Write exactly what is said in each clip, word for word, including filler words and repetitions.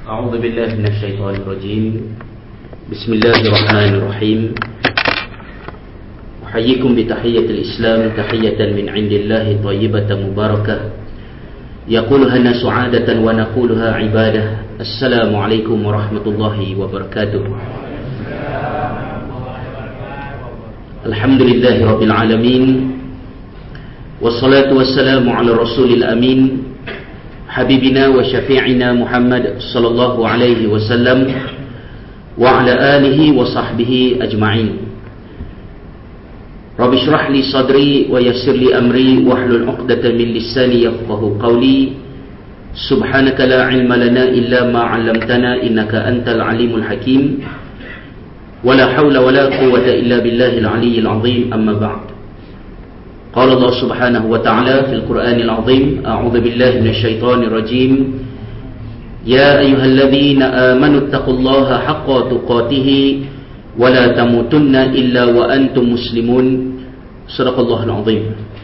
أعوذ بالله من الشيطان الرجيم بسم الله الرحمن الرحيم أحييكم بتحية الإسلام تحية من عند الله طيبة مباركة يقولها الناس عادة ونقولها عبادة السلام عليكم ورحمة الله وبركاته. الحمد لله رب العالمين والصلاة والسلام على الرسول الأمين حبيبنا وشفيعنا محمد صلى الله عليه وسلم وعلى آله وصحبه أجمعين. رب اشرح لي صدري ويسر لي أمري واحلل عقدة من لساني يفقهوا قولي سبحانك لا علم لنا إلا ما علمتنا إنك أنت العليم الحكيم ولا حول ولا قوة إلا بالله العلي العظيم. أما بعد، قال الله سبحانه وتعالى في القرآن العظيم أعوذ بالله من الشيطان الرجيم يا أيها الذين آمنوا اتقوا الله حق تقاته ولا تموتن إلا وأنتم مسلمون. Sadaqallahul Azim.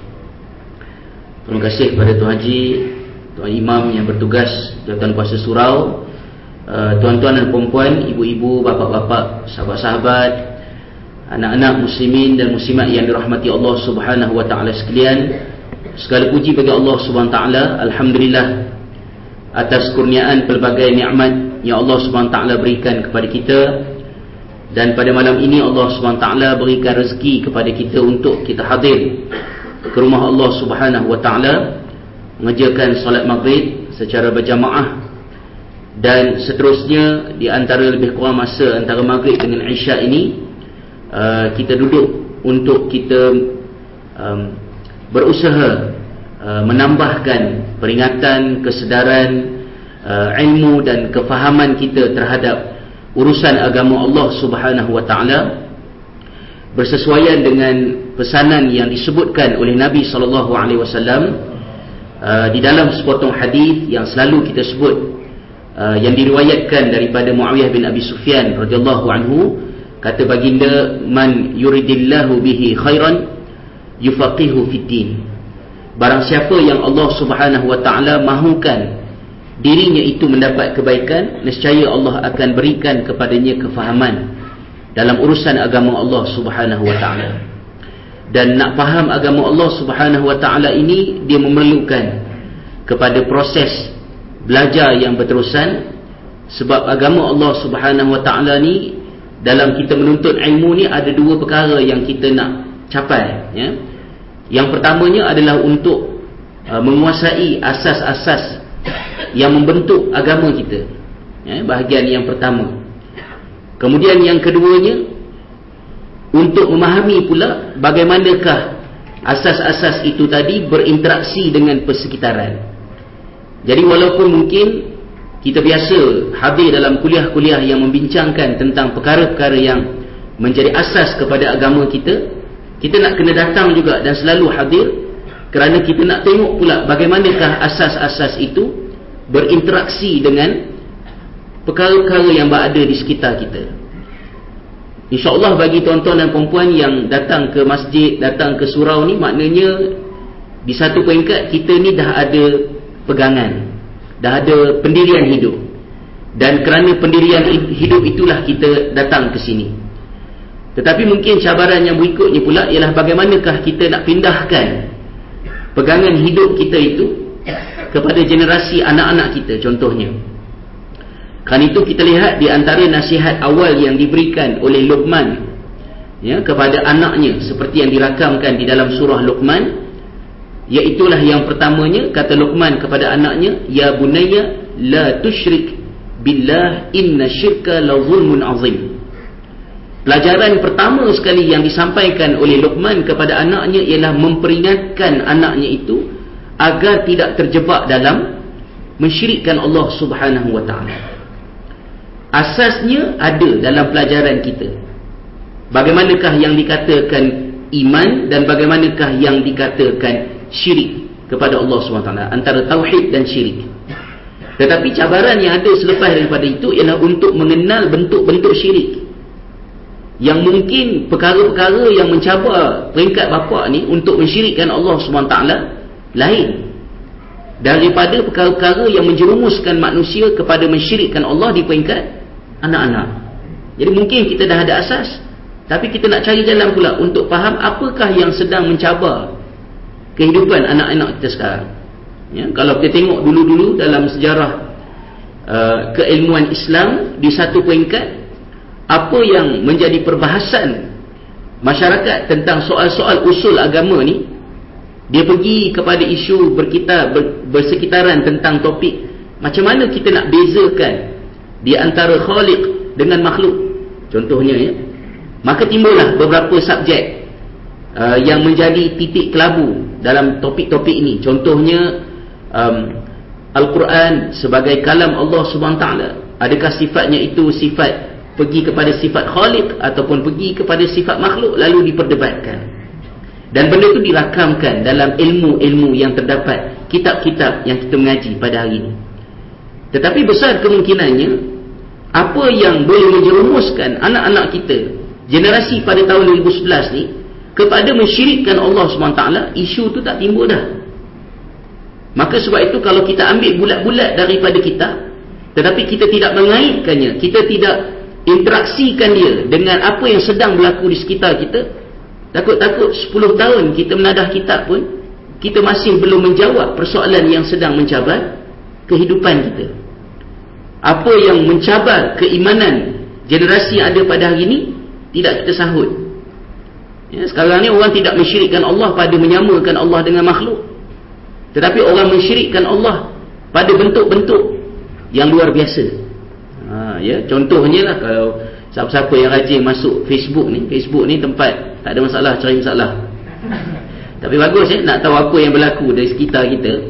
Terima kasih kepada Tuan Haji, Tuan Imam yang bertugas Jawatan Kuasa Surau, tuan-tuan dan perempuan, ibu-ibu, bapa-bapa, sahabat-sahabat, anak-anak muslimin dan muslimat yang dirahmati Allah Subhanahu wa taala sekalian. Segala puji bagi Allah Subhanahu wa taala. Alhamdulillah atas kurniaan pelbagai nikmat yang Allah Subhanahu wa taala berikan kepada kita. Dan pada malam ini Allah Subhanahu wa taala berikan rezeki kepada kita untuk kita hadir ke rumah Allah Subhanahu wa taala, mengerjakan solat maghrib secara berjamaah, dan seterusnya di antara lebih kurang masa antara maghrib dengan isyak ini uh, kita duduk untuk kita um, berusaha uh, menambahkan peringatan, kesedaran, uh, ilmu dan kefahaman kita terhadap urusan agama Allah Subhanahu wa taala, bersesuaian dengan pesanan yang disebutkan oleh Nabi sallallahu alaihi wasallam uh, di dalam sepotong hadis yang selalu kita sebut, uh, yang diriwayatkan daripada Muawiyah bin Abi Sufyan radhiyallahu anhu. Kata baginda, man yuridillahu bihi khairan yufaqihu fid din. Barang siapa yang Allah Subhanahu wa taala mahukan dirinya itu mendapat kebaikan, nescaya Allah akan berikan kepadanya kefahaman dalam urusan agama Allah Subhanahu wa taala. Dan nak faham agama Allah Subhanahu wa taala ini, dia memerlukan kepada proses belajar yang berterusan. Sebab agama Allah Subhanahu wa taala ni, dalam kita menuntut ilmu ni ada dua perkara yang kita nak capai, ya. Yang pertamanya adalah untuk uh, menguasai asas-asas yang membentuk agama kita, ya, bahagian yang pertama. Kemudian yang keduanya, untuk memahami pula bagaimanakah asas-asas itu tadi berinteraksi dengan persekitaran. Jadi walaupun mungkin kita biasa hadir dalam kuliah-kuliah yang membincangkan tentang perkara-perkara yang menjadi asas kepada agama kita, kita nak kena datang juga dan selalu hadir, kerana kita nak tengok pula bagaimanakah asas-asas itu berinteraksi dengan perkara-perkara yang berada di sekitar kita. InsyaAllah bagi tuan-tuan dan perempuan yang datang ke masjid, datang ke surau ni, maknanya di satu peringkat kita ni dah ada pegangan, dah ada pendirian hidup. Dan kerana pendirian hidup itulah kita datang ke sini. Tetapi mungkin cabaran yang berikutnya pula ialah bagaimanakah kita nak pindahkan pegangan hidup kita itu kepada generasi anak-anak kita contohnya. Kerana itu kita lihat di antara nasihat awal yang diberikan oleh Luqman, ya, kepada anaknya, seperti yang dirakamkan di dalam surah Luqman, iaitulah yang pertamanya, kata Luqman kepada anaknya, ya bunayya la tusyrik billah inna syirka la zulmun azim. Pelajaran pertama sekali yang disampaikan oleh Luqman kepada anaknya ialah memperingatkan anaknya itu agar tidak terjebak dalam mensyirikkan Allah Subhanahu wa taala. Asasnya ada dalam pelajaran kita. Bagaimanakah yang dikatakan iman dan bagaimanakah yang dikatakan syirik kepada Allah Subhanahu wa taala, antara tauhid dan syirik. Tetapi cabaran yang ada selepas daripada itu ialah untuk mengenal bentuk-bentuk syirik, yang mungkin perkara-perkara yang mencabar peringkat bapa ni untuk mensyirikkan Allah Subhanahu wa taala lain. daripada perkara-perkara yang menjerumuskan manusia kepada mensyirikkan Allah di peringkat anak-anak. Jadi mungkin kita dah ada asas, tapi kita nak cari jalan pula untuk faham apakah yang sedang mencabar kehidupan anak-anak kita sekarang. Ya, kalau kita tengok dulu-dulu dalam sejarah uh, keilmuan Islam, di satu peringkat, apa yang menjadi perbahasan masyarakat tentang soal-soal usul agama ni, dia pergi kepada isu berkitar, ber, bersekitaran tentang topik macam mana kita nak bezakan di antara khaliq dengan makhluk, contohnya ya. Maka timbullah beberapa subjek uh, yang menjadi titik kelabu dalam topik-topik ini. Contohnya um, Al-Quran sebagai kalam Allah subhanahu wa taala, adakah sifatnya itu sifat pergi kepada sifat khaliq ataupun pergi kepada sifat makhluk, lalu diperdebatkan. Dan benda itu dirakamkan dalam ilmu-ilmu yang terdapat, kitab-kitab yang kita mengaji pada hari ini. Tetapi besar kemungkinannya apa yang boleh menjerumuskan anak-anak kita, generasi pada tahun dua ribu sebelas ni, kepada mensyirikkan Allah subhanahu wa taala, isu tu tak timbul dah. Maka sebab itu kalau kita ambil bulat-bulat daripada kitab, tetapi kita tidak mengaitkannya, kita tidak interaksikan dia dengan apa yang sedang berlaku di sekitar kita, takut-takut sepuluh tahun kita menadah kitab pun, kita masih belum menjawab persoalan yang sedang mencabar kehidupan kita. Apa yang mencabar keimanan generasi yang ada pada hari ini, tidak kita sahut. Ya, sekarang ni orang tidak mensyirikkan Allah pada menyamakan Allah dengan makhluk, tetapi orang mensyirikkan Allah pada bentuk-bentuk yang luar biasa. Ha, ya, contohnya lah, kalau siapa-siapa yang rajin masuk Facebook ni, Facebook ni tempat tak ada masalah cari masalah. Tapi bagus ya, nak tahu apa yang berlaku dari sekitar kita.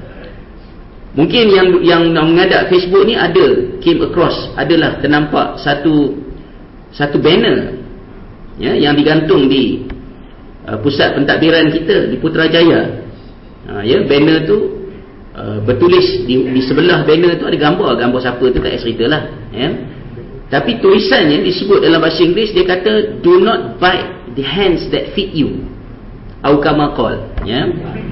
Mungkin yang yang mengadap Facebook ni ada came across, adalah ternampak satu satu banner ya, yang digantung di uh, pusat pentadbiran kita di Putrajaya. Ha, ya, banner tu uh, bertulis di, di sebelah banner tu ada gambar, gambar siapa tu tak payah cerita lah ya. Tapi tulisannya disebut dalam bahasa Inggeris, dia kata do not bite the hands that feed you, atau kama qala ya.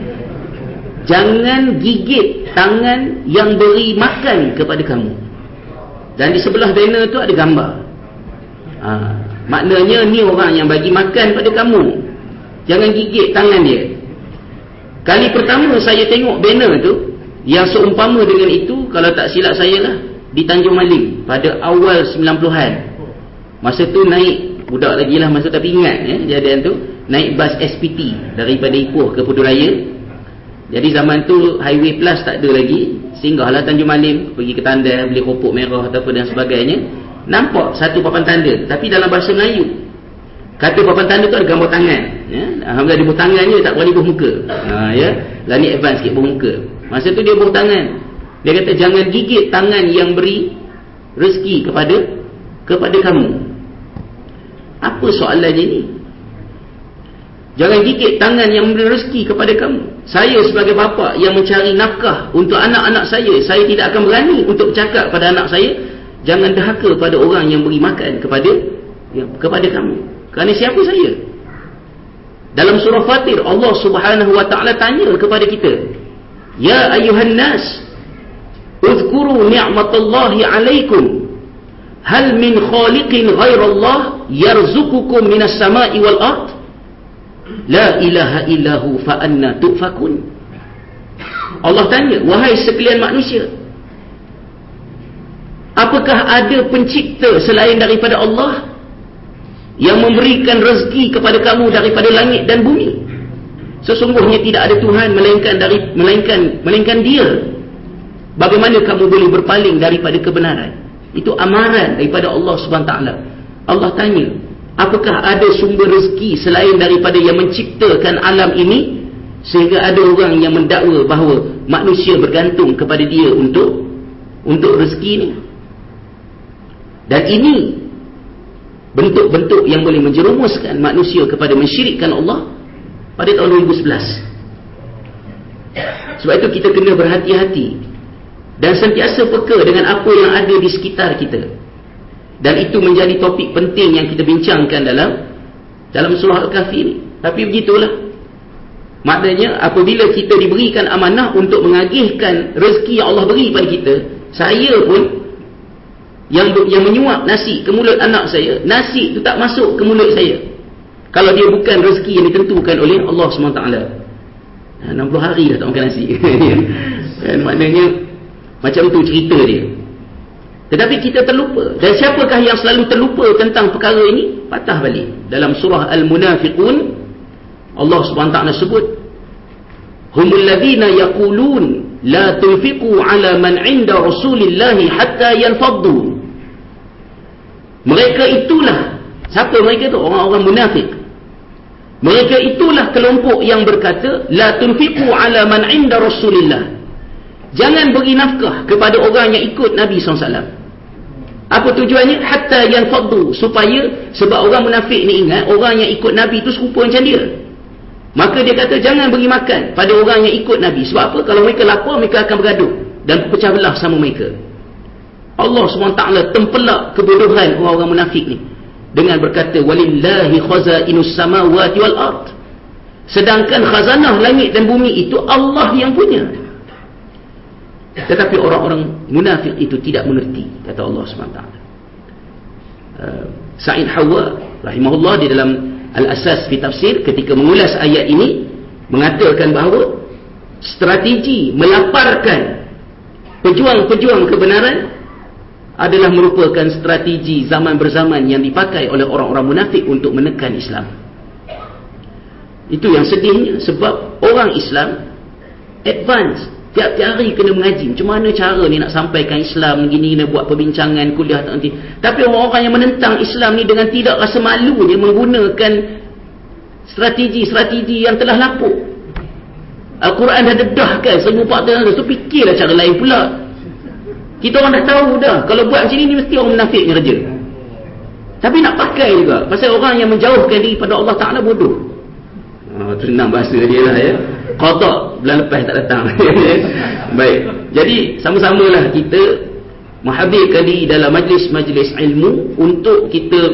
Jangan gigit tangan yang beri makan kepada kamu. Dan di sebelah banner tu ada gambar. Ha, maknanya ni orang yang bagi makan pada kamu, jangan gigit tangan dia. Kali pertama saya tengok banner tu, yang seumpama dengan itu, kalau tak silap saya lah, di Tanjung Malim pada awal sembilan puluhan. Masa tu naik, budak lagi lah masa, tapi ingat ya, kejadian tu, naik bas S P T daripada Ipoh ke Putrajaya. Jadi zaman tu highway plus tak ada lagi, singgahlah Tanjung Malim, pergi ke Tandai, beli kopok merah atau apa dan sebagainya. Nampak satu papan tanda, tapi dalam bahasa Melayu. Kata papan tanda tu ada gambar tangan ya. Alhamdulillah dia buh tangan je, tak berani buh muka. Ha, ya. Lah ni advance sikit buh muka. Masa tu dia buh tangan. Dia kata jangan gigit tangan yang beri rezeki kepada kepada kamu. Apa soalannya ni? Jangan gigit tangan yang memberi rezeki kepada kamu. Saya sebagai bapa yang mencari nafkah untuk anak-anak saya, saya tidak akan berani untuk bercakap pada anak saya, jangan dahaka pada orang yang beri makan kepada ya, kepada kamu. Kerana siapa saya? Dalam surah Fatir, Allah subhanahu wa ta'ala tanya kepada kita, ya ayuhan nas, uzkuru ni'matallahi alaikum, hal min khaliqin ghairallah yarzukukum minas sama'i wal ard, la ilaha illahu fa anna tu'fakun. Allah tanya, wahai sekalian manusia, apakah ada pencipta selain daripada Allah yang memberikan rezeki kepada kamu daripada langit dan bumi? Sesungguhnya tidak ada Tuhan melainkan dari melainkan melainkan Dia. Bagaimana kamu boleh berpaling daripada kebenaran? Itu amaran daripada Allah subhanahu wa taala. Allah tanya, apakah ada sumber rezeki selain daripada yang menciptakan alam ini, sehingga ada orang yang mendakwa bahawa manusia bergantung kepada dia untuk untuk rezeki ini? Dan ini bentuk-bentuk yang boleh menjerumuskan manusia kepada mensyirikkan Allah pada tahun dua ribu sebelas. Sebab itu kita kena berhati-hati dan sentiasa peka dengan apa yang ada di sekitar kita. Dan itu menjadi topik penting yang kita bincangkan dalam dalam surah Al-Kahfi ini. Tapi begitulah, Maknanya apabila kita diberikan amanah untuk mengagihkan rezeki yang Allah beri pada kita, saya pun yang yang menyuap nasi ke mulut anak saya, nasi itu tak masuk ke mulut saya kalau dia bukan rezeki yang ditentukan oleh Allah subhanahu wa taala. enam puluh hari dah tak makan nasi. Kan, maknanya macam tu cerita dia. Tetapi kita terlupa. Dan siapakah yang selalu terlupa tentang perkara ini? Patah balik. Dalam surah Al-Munafiqun, Allah subhanahu wa taala sebut, humul ladhina yaqulun la tunfiqu ala man inda rasulillahi hatta yanfaddu. Mereka itulah, siapa mereka tu? Orang-orang munafik. Mereka itulah kelompok yang berkata, la tunfiqu ala man inda rasulillah. Jangan beri nafkah kepada orang yang ikut Nabi sallallahu alaihi wasallam. Apa tujuannya? Hatta yanfaddu, supaya, sebab orang munafik ni ingat, orang yang ikut Nabi tu serupa macam dia. Maka dia kata jangan beri makan pada orang yang ikut Nabi. Sebab apa? Kalau mereka lapar, mereka akan bergaduh dan pecah belah sama mereka. Allah subhanahu wa taala tempelak kebodohan orang-orang munafik ni dengan berkata, walillahi khazainus samawati wal ard. Sedangkan khazanah langit dan bumi itu Allah yang punya. Tetapi orang-orang munafik itu tidak mengerti, kata Allah subhanahu wa taala. uh, Sa'id Hawa rahimahullah di dalam Al-Asas fi Tafsir ketika mengulas ayat ini mengatakan bahawa strategi melaparkan pejuang-pejuang kebenaran adalah merupakan strategi zaman berzaman yang dipakai oleh orang-orang munafik untuk menekan Islam. Itu yang sedihnya, sebab orang Islam advance, tiap-tiap hari kena mengaji macam mana cara ni nak sampaikan Islam gini, kena buat perbincangan kuliah nanti. Tapi orang-orang yang menentang Islam ni dengan tidak rasa malu dia menggunakan strategi-strategi yang telah lapuk. Al-Quran dah dedahkan seribu empat ratus tu, fikirlah cara lain pula. Kita orang dah tahu dah, kalau buat macam ni, ni mesti orang munafik ni kerja. Tapi nak pakai juga, pasal orang yang menjauhkan diri pada Allah Ta'ala bodoh. Oh, senang bahasa dia lah ya. Qada bulan lepas tak datang. Baik, jadi sama-samalah kita menghadirkan diri dalam majlis-majlis ilmu untuk kita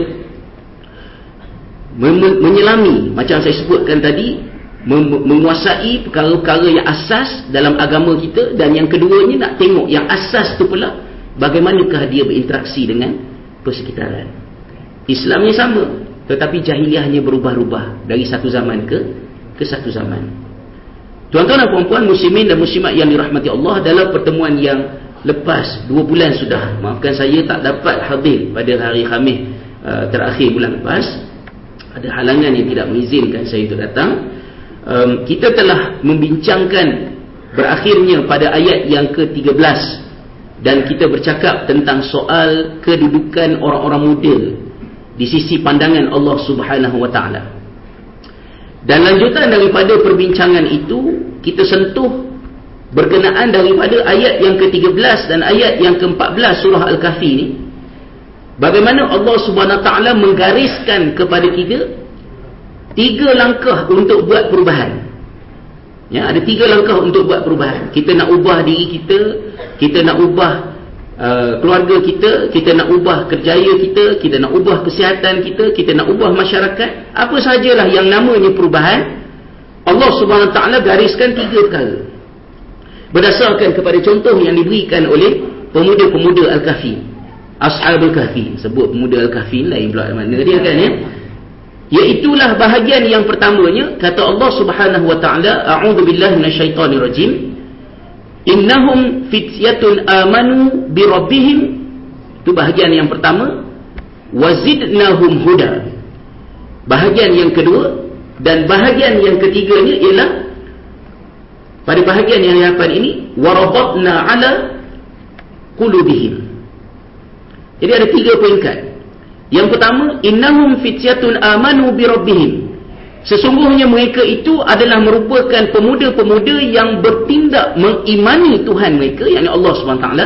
menyelami, macam saya sebutkan tadi, menguasai perkara-perkara yang asas dalam agama kita. Dan yang keduanya nak tengok yang asas tu pula, bagaimanakah dia berinteraksi dengan persekitaran. Islamnya sama, tetapi jahiliahnya berubah-ubah dari satu zaman ke ke satu zaman. Tuan-tuan dan puan-puan, muslimin dan muslimat yang dirahmati Allah, dalam pertemuan yang lepas, dua bulan sudah, maafkan saya tak dapat hadir pada hari Khamis uh, terakhir bulan lepas, ada halangan yang tidak mengizinkan saya untuk datang. Um, kita telah membincangkan berakhirnya pada ayat yang ke tiga belas, dan kita bercakap tentang soal kedudukan orang-orang muda di sisi pandangan Allah Subhanahu wa taala. Dan lanjutan daripada perbincangan itu, kita sentuh berkenaan daripada ayat yang ke tiga belas dan ayat yang ke empat belas surah Al-Kahfi ni, bagaimana Allah Subhanahu wa taala menggariskan kepada kita tiga langkah untuk buat perubahan. Ya, ada tiga langkah untuk buat perubahan. Kita nak ubah diri kita, kita nak ubah uh, keluarga kita, kita nak ubah kerjaya kita, kita nak ubah kesihatan kita, kita nak ubah masyarakat. Apa sajalah yang namanya perubahan, Allah Subhanahu Wa Taala gariskan tiga perkara berdasarkan kepada contoh yang diberikan oleh pemuda-pemuda Al-Kahfi, Ashabul Kahfi. Sebut pemuda Al-Kahfi lain pula mana dia kan ya. Iaitulah bahagian yang pertamanya, kata Allah Subhanahu wa taala, a'udzu billahi minasyaitonir rajim, innahum fityatun amanu bi rabbihim. Itu bahagian yang pertama. Wazidnahum huda. Bahagian yang kedua, dan bahagian yang ketiganya ialah pada bahagian yang hadapan ini, warabatna ala qulubihim. Jadi ada tiga peringkat. Yang pertama, innahum fityatun amanu bi rabbihim. Sesungguhnya mereka itu adalah merupakan pemuda-pemuda yang bertindak mengimani Tuhan mereka, yakni Allah Subhanahu Wa Taala.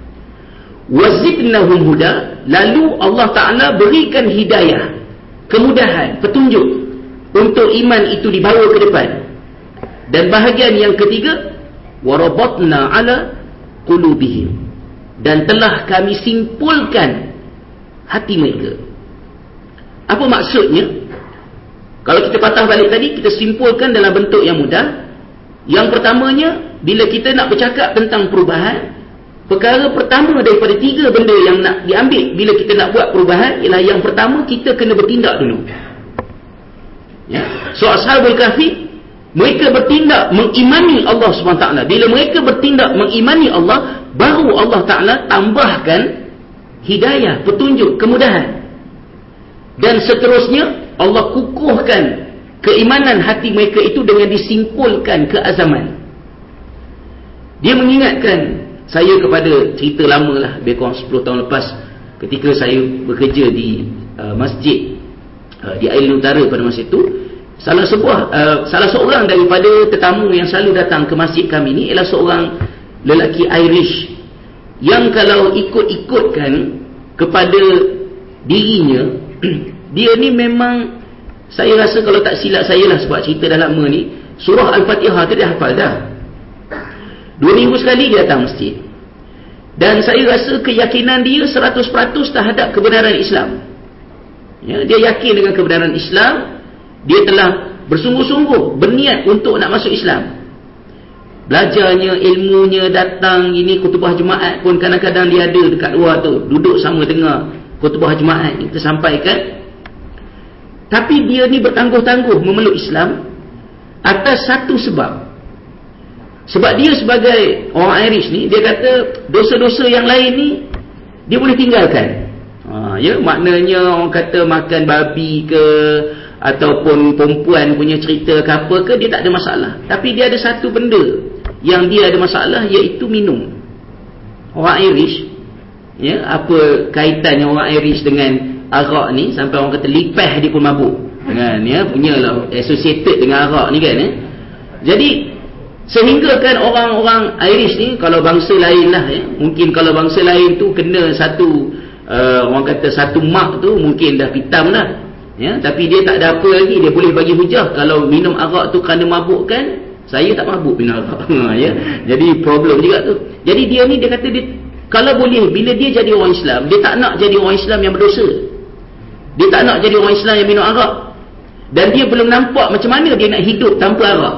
Wazidnahum huda, lalu Allah Taala berikan hidayah, kemudahan, petunjuk untuk iman itu dibawa ke depan. Dan bahagian yang ketiga, warabatna ala qulubihim, dan telah kami simpulkan hati mereka. Apa maksudnya? Kalau kita patah balik tadi, kita simpulkan dalam bentuk yang mudah. Yang pertamanya, bila kita nak bercakap tentang perubahan, perkara pertama daripada tiga benda yang nak diambil bila kita nak buat perubahan ialah yang pertama, kita kena bertindak dulu. Ya. So Ashabul Kahfi, mereka bertindak mengimani Allah subhanahu wa taala. Bila mereka bertindak mengimani Allah, baru Allah Ta'ala tambahkan hidayah, petunjuk, kemudahan. Dan seterusnya Allah kukuhkan keimanan hati mereka itu dengan disimpulkan keazaman. Dia mengingatkan saya kepada cerita lama lah, lebih kurang sepuluh tahun lepas, ketika saya bekerja di uh, masjid uh, di Aileen Utara pada masa itu. Salah sebuah uh, salah seorang daripada tetamu yang selalu datang ke masjid kami ni ialah seorang lelaki Irish yang kalau ikut-ikutkan kepada dirinya, dia ni memang, saya rasa kalau tak silap saya lah, sebab cerita dah lama ni, surah Al-Fatihah tu dia hafal dah. Dua minggu sekali dia datang masjid. Dan saya rasa keyakinan dia seratus peratus terhadap kebenaran Islam. Ya, dia yakin dengan kebenaran Islam. Dia telah bersungguh-sungguh berniat untuk nak masuk Islam. Belajarnya, ilmunya, datang ini khutbah Jumaat pun kadang-kadang dia ada dekat luar tu, duduk sama dengar khutbah Jumaat kita sampaikan. Tapi dia ni bertangguh-tangguh memeluk Islam atas satu sebab. Sebab dia sebagai orang Irish ni, dia kata dosa-dosa yang lain ni dia boleh tinggalkan. Ha, ya, maknanya orang kata makan babi ke, ataupun perempuan punya cerita ke apa ke, dia tak ada masalah. Tapi dia ada satu benda yang dia ada masalah, iaitu minum. Orang Irish, ya, apa kaitannya orang Irish dengan arak ni, sampai orang kata lipah dia pun mabuk dengan, ya, punyalah associated dengan arak ni kan, ya. Jadi sehingga kan orang-orang Irish ni, kalau bangsa lain lah, ya, mungkin kalau bangsa lain tu kena satu uh, orang kata satu mark tu mungkin dah pitam dah, ya. Tapi dia tak ada apa lagi, dia boleh bagi hujah kalau minum arak tu kerana mabukkan. Saya tak mabuk minum arak. Ya. Jadi problem juga tu. Jadi dia ni, dia kata dia, kalau boleh, bila dia jadi orang Islam, dia tak nak jadi orang Islam yang berdosa. Dia tak nak jadi orang Islam yang minum arak. Dan dia belum nampak macam mana dia nak hidup tanpa arak.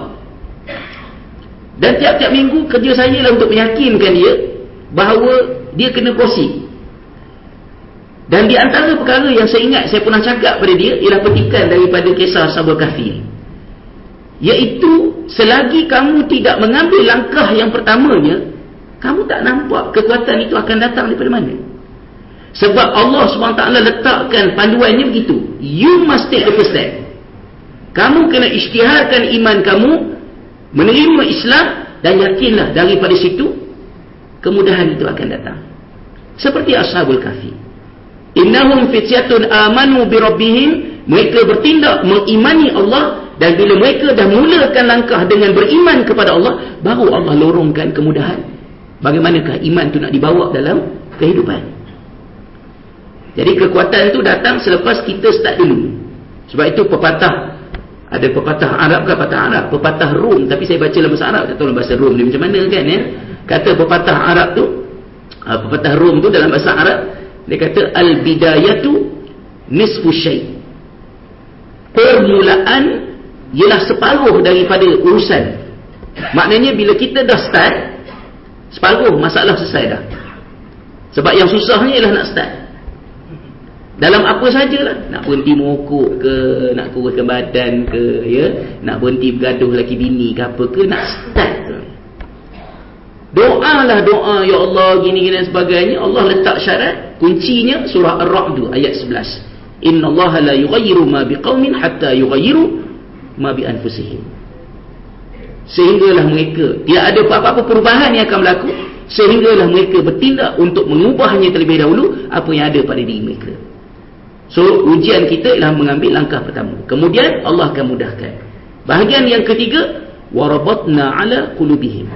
Dan tiap-tiap minggu kerja saya lah untuk meyakinkan dia bahawa dia kena proceed. Dan di antara perkara yang saya ingat saya pernah cakap pada dia ialah petikan daripada kisah Ashabul Kahfi, iaitu selagi kamu tidak mengambil langkah yang pertamanya, kamu tak nampak kekuatan itu akan datang daripada mana. Sebab Allah subhanahu wa taala letakkan panduannya begitu, you must take the first step. Kamu kena isytiharkan iman kamu, menerima Islam, dan yakinlah daripada situ kemudahan itu akan datang. Seperti Ashabul Kahfi, innahum fityatun amanu bi rabbihim, mereka bertindak mengimani Allah. Dan bila mereka dah mulakan langkah dengan beriman kepada Allah, baru Allah lorongkan kemudahan bagaimanakah iman tu nak dibawa dalam kehidupan. Jadi kekuatan tu datang selepas kita start dulu. Sebab itu pepatah, ada pepatah Arab ke pepatah Arab, pepatah Rom, tapi saya baca dalam bahasa Arab, tak tahu dalam bahasa Rom ni macam mana kan, ya. Kata pepatah Arab tu, pepatah Rom tu dalam bahasa Arab, dia kata al-bidayatu nisfu syai'. Permulaan ialah separuh daripada urusan. Maknanya bila kita dah start, separuh masalah selesai dah. Sebab yang susahnya ialah nak start. Dalam apa sajalah, nak berhenti merokok ke, nak kuruskan badan ke, ya, nak berhenti bergaduh laki bini ke apa ke, nak start ke. Doalah doa, ya Allah gini gini dan sebagainya. Allah letak syarat, kuncinya surah Ar-Ra'd ayat sebelas. Innallaha la yughayyiru ma biqaumin hatta yughayyiru ma bi anfusihim. Sehinggalah mereka, dia ada apa-apa perubahan yang akan berlaku, sehinggalah mereka bertindak untuk mengubahnya terlebih dahulu apa yang ada pada diri mereka. So ujian kita ialah mengambil langkah pertama, kemudian Allah akan mudahkan. Bahagian yang ketiga, warabatna ala qulubihim.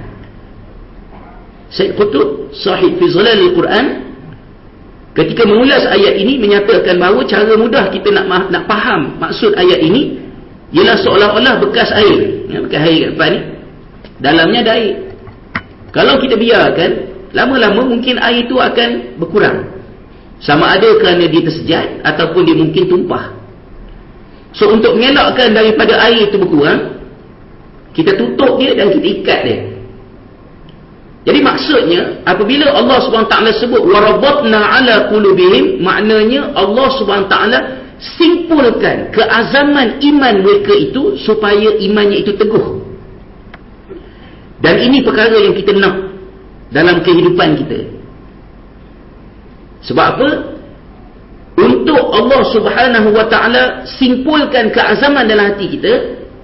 Syekh Qutb sahib fi zilal al-Quran ketika mengulas ayat ini menyatakan bahawa cara mudah kita nak nak faham maksud ayat ini ialah seolah-olah bekas air, ya, bekas air kat depan ni, dalamnya ada air. Kalau kita biarkan, lama-lama mungkin air itu akan berkurang. Sama ada kerana dia tersejat ataupun dia mungkin tumpah. So untuk mengelakkan daripada air itu berkurang, kita tutup dia dan kita ikat dia. Jadi maksudnya apabila Allah subhanahu wa taala sebut warabatna ala qulubihim, maknanya Allah subhanahu wa taala simpulkan keazaman iman mereka itu supaya imannya itu teguh. Dan ini perkara yang kita nak dalam kehidupan kita. Sebab apa? Untuk Allah subhanahu wa ta'ala simpulkan keazaman dalam hati kita,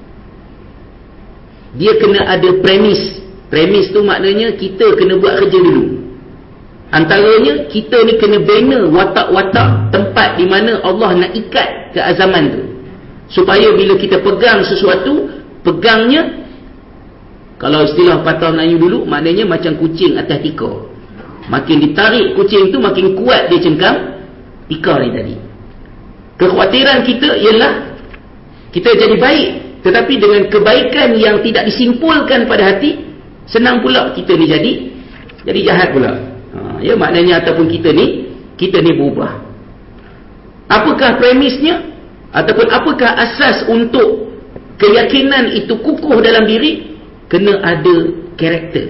dia kena ada premis. Premis tu maknanya kita kena buat kerja dulu. Antaranya kita ni kena bina watak-watak tempat di mana Allah nak ikat keazaman tu, supaya bila kita pegang sesuatu, pegangnya, kalau istilah patah Melayu dulu, maknanya macam kucing atas tikar. Makin ditarik kucing tu, makin kuat dia cengkam tikar ni tadi. Kekhawatiran kita ialah kita jadi baik, tetapi dengan kebaikan yang tidak disimpulkan pada hati, senang pula kita ni jadi jadi jahat pula. Ha, ya, maknanya ataupun kita ni kita ni berubah. Apakah premisnya ataupun apakah asas untuk keyakinan itu kukuh dalam diri? Kena ada karakter,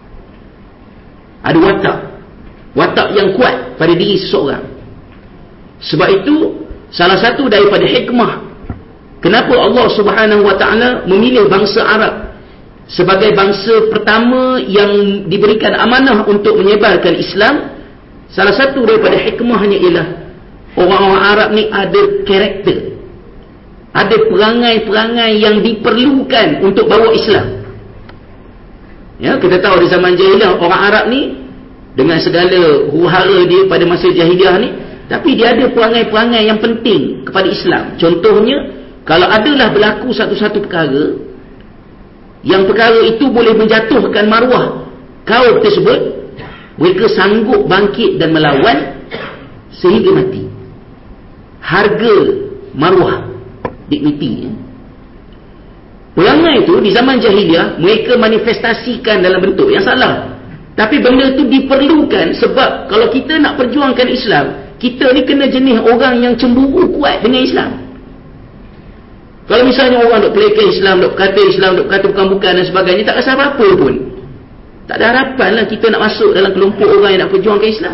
ada watak, watak yang kuat pada diri seseorang. Sebab itu salah satu daripada hikmah kenapa Allah subhanahu wa ta'ala memilih bangsa Arab sebagai bangsa pertama yang diberikan amanah untuk menyebarkan Islam, salah satu daripada hikmahnya ialah orang-orang Arab ni ada karakter, ada perangai-perangai yang diperlukan untuk bawa Islam. Ya, kita tahu di zaman jahiliah orang Arab ni dengan segala huru-hara dia pada masa jahiliah ni, tapi dia ada perangai-perangai yang penting kepada Islam. Contohnya, kalau adalah berlaku satu-satu perkara yang perkara itu boleh menjatuhkan maruah kaum tersebut, mereka sanggup bangkit dan melawan sehingga mati. Harga maruah, dignity. Perangai itu di zaman jahiliah mereka manifestasikan dalam bentuk yang salah, tapi benda itu diperlukan sebab kalau kita nak perjuangkan Islam, kita ni kena jenis orang yang cemburu kuat dengan Islam. Kalau misalnya orang duk pelekeh Islam, duk kata Islam, duk kata bukan-bukan dan sebagainya, tak rasa apa-apa pun, tak ada harapan lah kita nak masuk dalam kelompok orang yang nak perjuangkan Islam.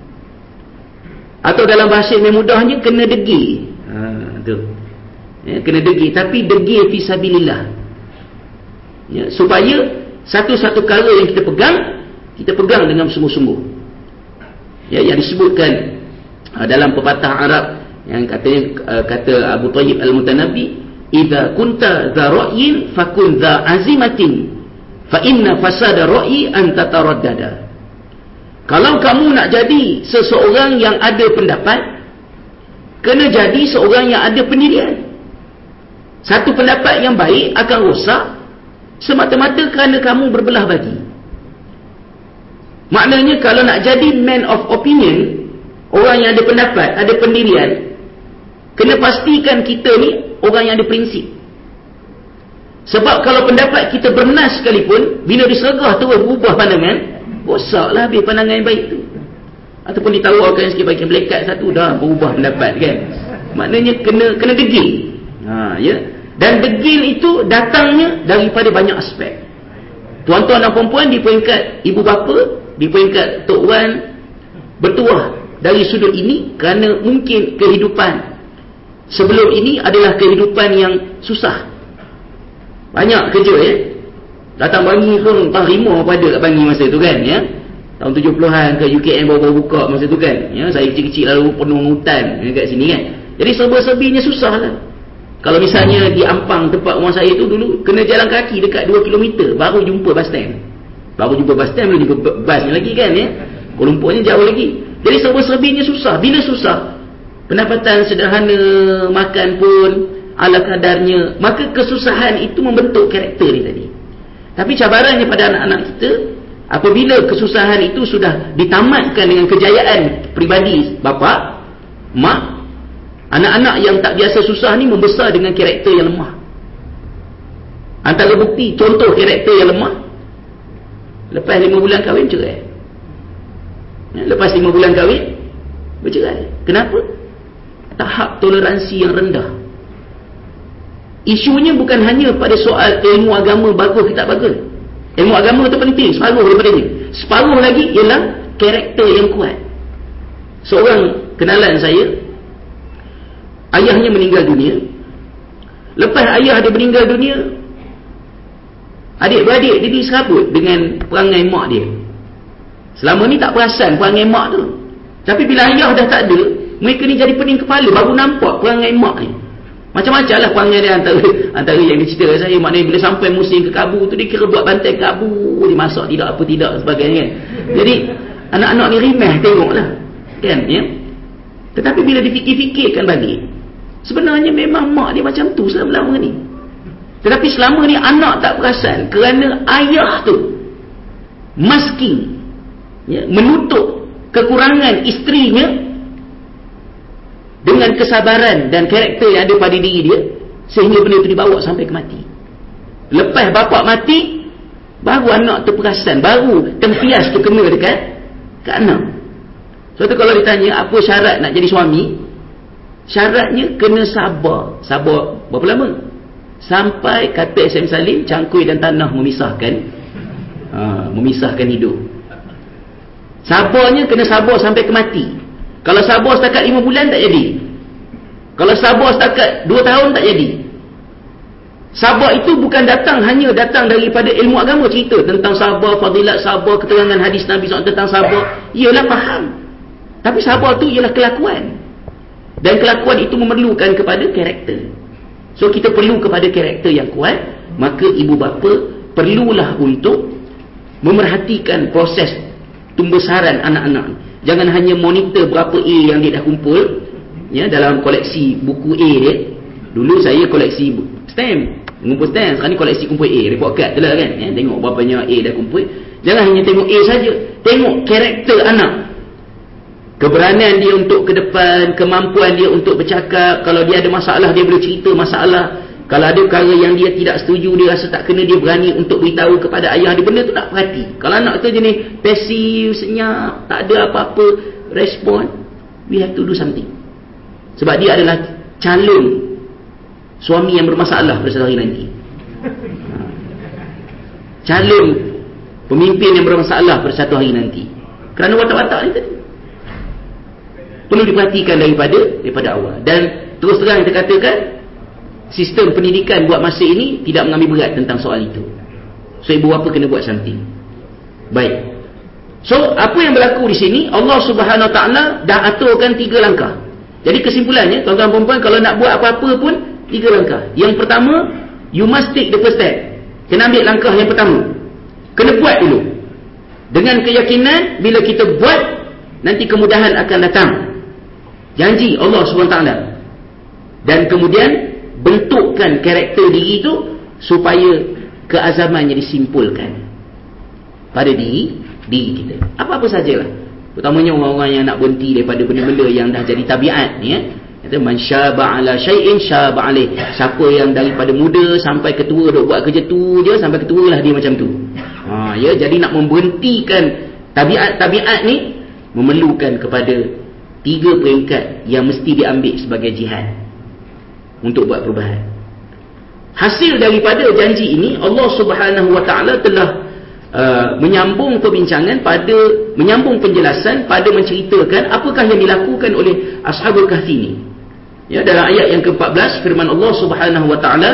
Atau dalam bahasa yang mudahnya, kena degil. Ha, tu. Ya, kena degil, tapi degil fisabilillah. Ya, supaya satu-satu perkara yang kita pegang, kita pegang dengan sungguh-sungguh. Ya, yang disebutkan uh, dalam pepatah Arab yang katanya uh, kata Abu Tayyib Al-Mutanabbi, "Idza kunta dza ra'yin fakun dza azimatin, fa inna fasada ra'yi an tataraddada." Kalau kamu nak jadi seseorang yang ada pendapat, kena jadi seorang yang ada pendirian. Satu pendapat yang baik akan rosak semata-mata kerana kamu berbelah bagi. Maknanya kalau nak jadi man of opinion, orang yang ada pendapat, ada pendirian, kena pastikan kita ni orang yang ada prinsip. Sebab kalau pendapat kita bernas sekalipun, bila disergah terus berubah pandangan, rosaklah habis pandangan yang baik tu. Ataupun ditawarkan sikit bagi melekat satu, dah berubah pendapat kan. Maknanya kena kena degil. Ha, ya. Dan degil itu datangnya daripada banyak aspek. Tuan-tuan dan puan-puan di peringkat ibu bapa, di peringkat tok wan, bertuah dari sudut ini kerana mungkin kehidupan sebelum ini adalah kehidupan yang susah. Banyak kerja ya. Datang Bangi pun tak rima pada kat Bangi masa tu kan ya. Tahun tujuh puluhan ke U K M baru-baru buka masa tu kan ya. Saya kecil-kecil lalu penuh hutan dekat sini kan. Jadi serba-serbinya susah lah. Kalau misalnya di Ampang tempat rumah saya tu dulu, kena jalan kaki dekat dua kilometer baru jumpa bus stand. Baru jumpa bus stand, belum jumpa busnya lagi kan ya. Kuala Lumpurnya jauh lagi. Jadi serba-serbinya susah. Bila susah, pendapatan sederhana, makan pun ala kadarnya, maka kesusahan itu membentuk karakter ni tadi. Tapi cabarannya pada anak-anak kita, apabila kesusahan itu sudah ditamatkan dengan kejayaan peribadi bapa, mak, anak-anak yang tak biasa susah ni membesar dengan karakter yang lemah. Antara bukti contoh karakter yang lemah, lepas lima bulan kahwin cerai. Lepas lima bulan kahwin bercerai. Kenapa? Tahap toleransi yang rendah. isunya bukan hanya pada soal ilmu agama bagus ke tak bagus. Ilmu agama tu penting, separuh daripadanya. Separuh lagi ialah karakter yang kuat. Seorang kenalan saya, ayahnya meninggal dunia. Lepas ayah dia meninggal dunia, adik-beradik dia diserabut dengan perangai mak dia. Selama ni tak perasan perangai mak tu, tapi bila ayah dah tak ada, mereka ni jadi pening kepala, baru nampak perangai mak ni. Macam-macam lah perangai dia. Antara antara yang dia cerita saya, maknanya bila sampai musim ke Kabu tu, dia kira buat bantai Kabu, dia masak tidak apa tidak sebagainya kan. Jadi anak-anak ni rimeh tengok lah kan, ya. Tetapi bila difikir-fikirkan balik, sebenarnya memang mak dia macam tu selama ni. Tetapi selama ni anak tak perasan kerana ayah tu masking, ya, menutup kekurangan isterinya dengan kesabaran dan karakter yang ada pada diri dia, sehingga benda itu dibawa sampai ke mati. Lepas bapak mati, baru anak tu perasan, baru tempias tu kena dekat ke anak. Sebab tu kalau ditanya apa syarat nak jadi suami, syaratnya kena sabar. Sabar berapa lama? Sampai kata S M Salim, cangkui dan tanah memisahkan ha, memisahkan hidup. Sabarnya kena sabar sampai ke mati. Kalau sabar setakat lima bulan tak jadi. Kalau sabar setakat dua tahun tak jadi. Sabar itu bukan datang hanya datang daripada ilmu agama, cerita tentang sabar, fadilat sabar, keterangan hadis Nabi sallallahu alaihi wasallam tentang sabar, ialah faham. Tapi sabar tu ialah kelakuan. Dan kelakuan itu memerlukan kepada karakter. So kita perlu kepada karakter yang kuat. Maka ibu bapa perlulah untuk memerhatikan proses pembesaran anak-anak. Jangan hanya monitor berapa A yang dia dah kumpul, ya, dalam koleksi buku A dia. Dulu saya koleksi stamp, kumpul stamp. Sekarang ni koleksi kumpul A, report card tu lah kan, ya, tengok berapa banyak A dah kumpul. Jangan hanya tengok A saja, tengok karakter anak, keberanian dia untuk ke depan, kemampuan dia untuk bercakap. Kalau dia ada masalah, dia boleh cerita masalah. Kalau ada perkara yang dia tidak setuju, dia rasa tak kena, dia berani untuk beritahu kepada ayah dia. Benda tu nak perhati. Kalau anak tu jenis pasif, senyap, tak ada apa-apa respon, we have to do something. Sebab dia adalah calon suami yang bermasalah pada satu hari nanti. Calon pemimpin yang bermasalah pada satu hari nanti. Kerana watak-watak ni tadi perlu diperhatikan daripada daripada awal. Dan terus terang kita katakan, sistem pendidikan buat masa ini tidak mengambil berat tentang soal itu. So ibu bapa kena buat something. Baik. So apa yang berlaku di sini, Allah Subhanahu Wa Taala dah aturkan tiga langkah. Jadi kesimpulannya, tuan-tuan perempuan, kalau nak buat apa-apa pun tiga langkah. Yang pertama, you must take the first step. Kena ambil langkah yang pertama. Kena buat dulu. Dengan keyakinan bila kita buat, nanti kemudahan akan datang. Janji Allah Subhanahu Wa Taala. Dan kemudian bentukkan karakter diri itu supaya keazamannya disimpulkan pada diri diri kita. Apa-apa sajalah. Terutamanya orang-orang yang nak berhenti daripada benda-benda yang dah jadi tabiat ni, ya. Kata man syaba ala syai'in syaba alaih. Siapa yang daripada muda sampai ketua duk buat kerja tu je, sampai ketua lah dia macam tu. Ha, ya, jadi nak memberhentikan tabiat-tabiat ni memerlukan kepada tiga peringkat yang mesti diambil sebagai jihad untuk buat perubahan. Hasil daripada janji ini, Allah Subhanahu Wa Taala telah uh, menyambung perbincangan pada menyambung penjelasan pada menceritakan apakah yang dilakukan oleh Ashabul Kahfi ini. Ya, dalam ayat yang keempat belas firman Allah Subhanahu Wa Taala,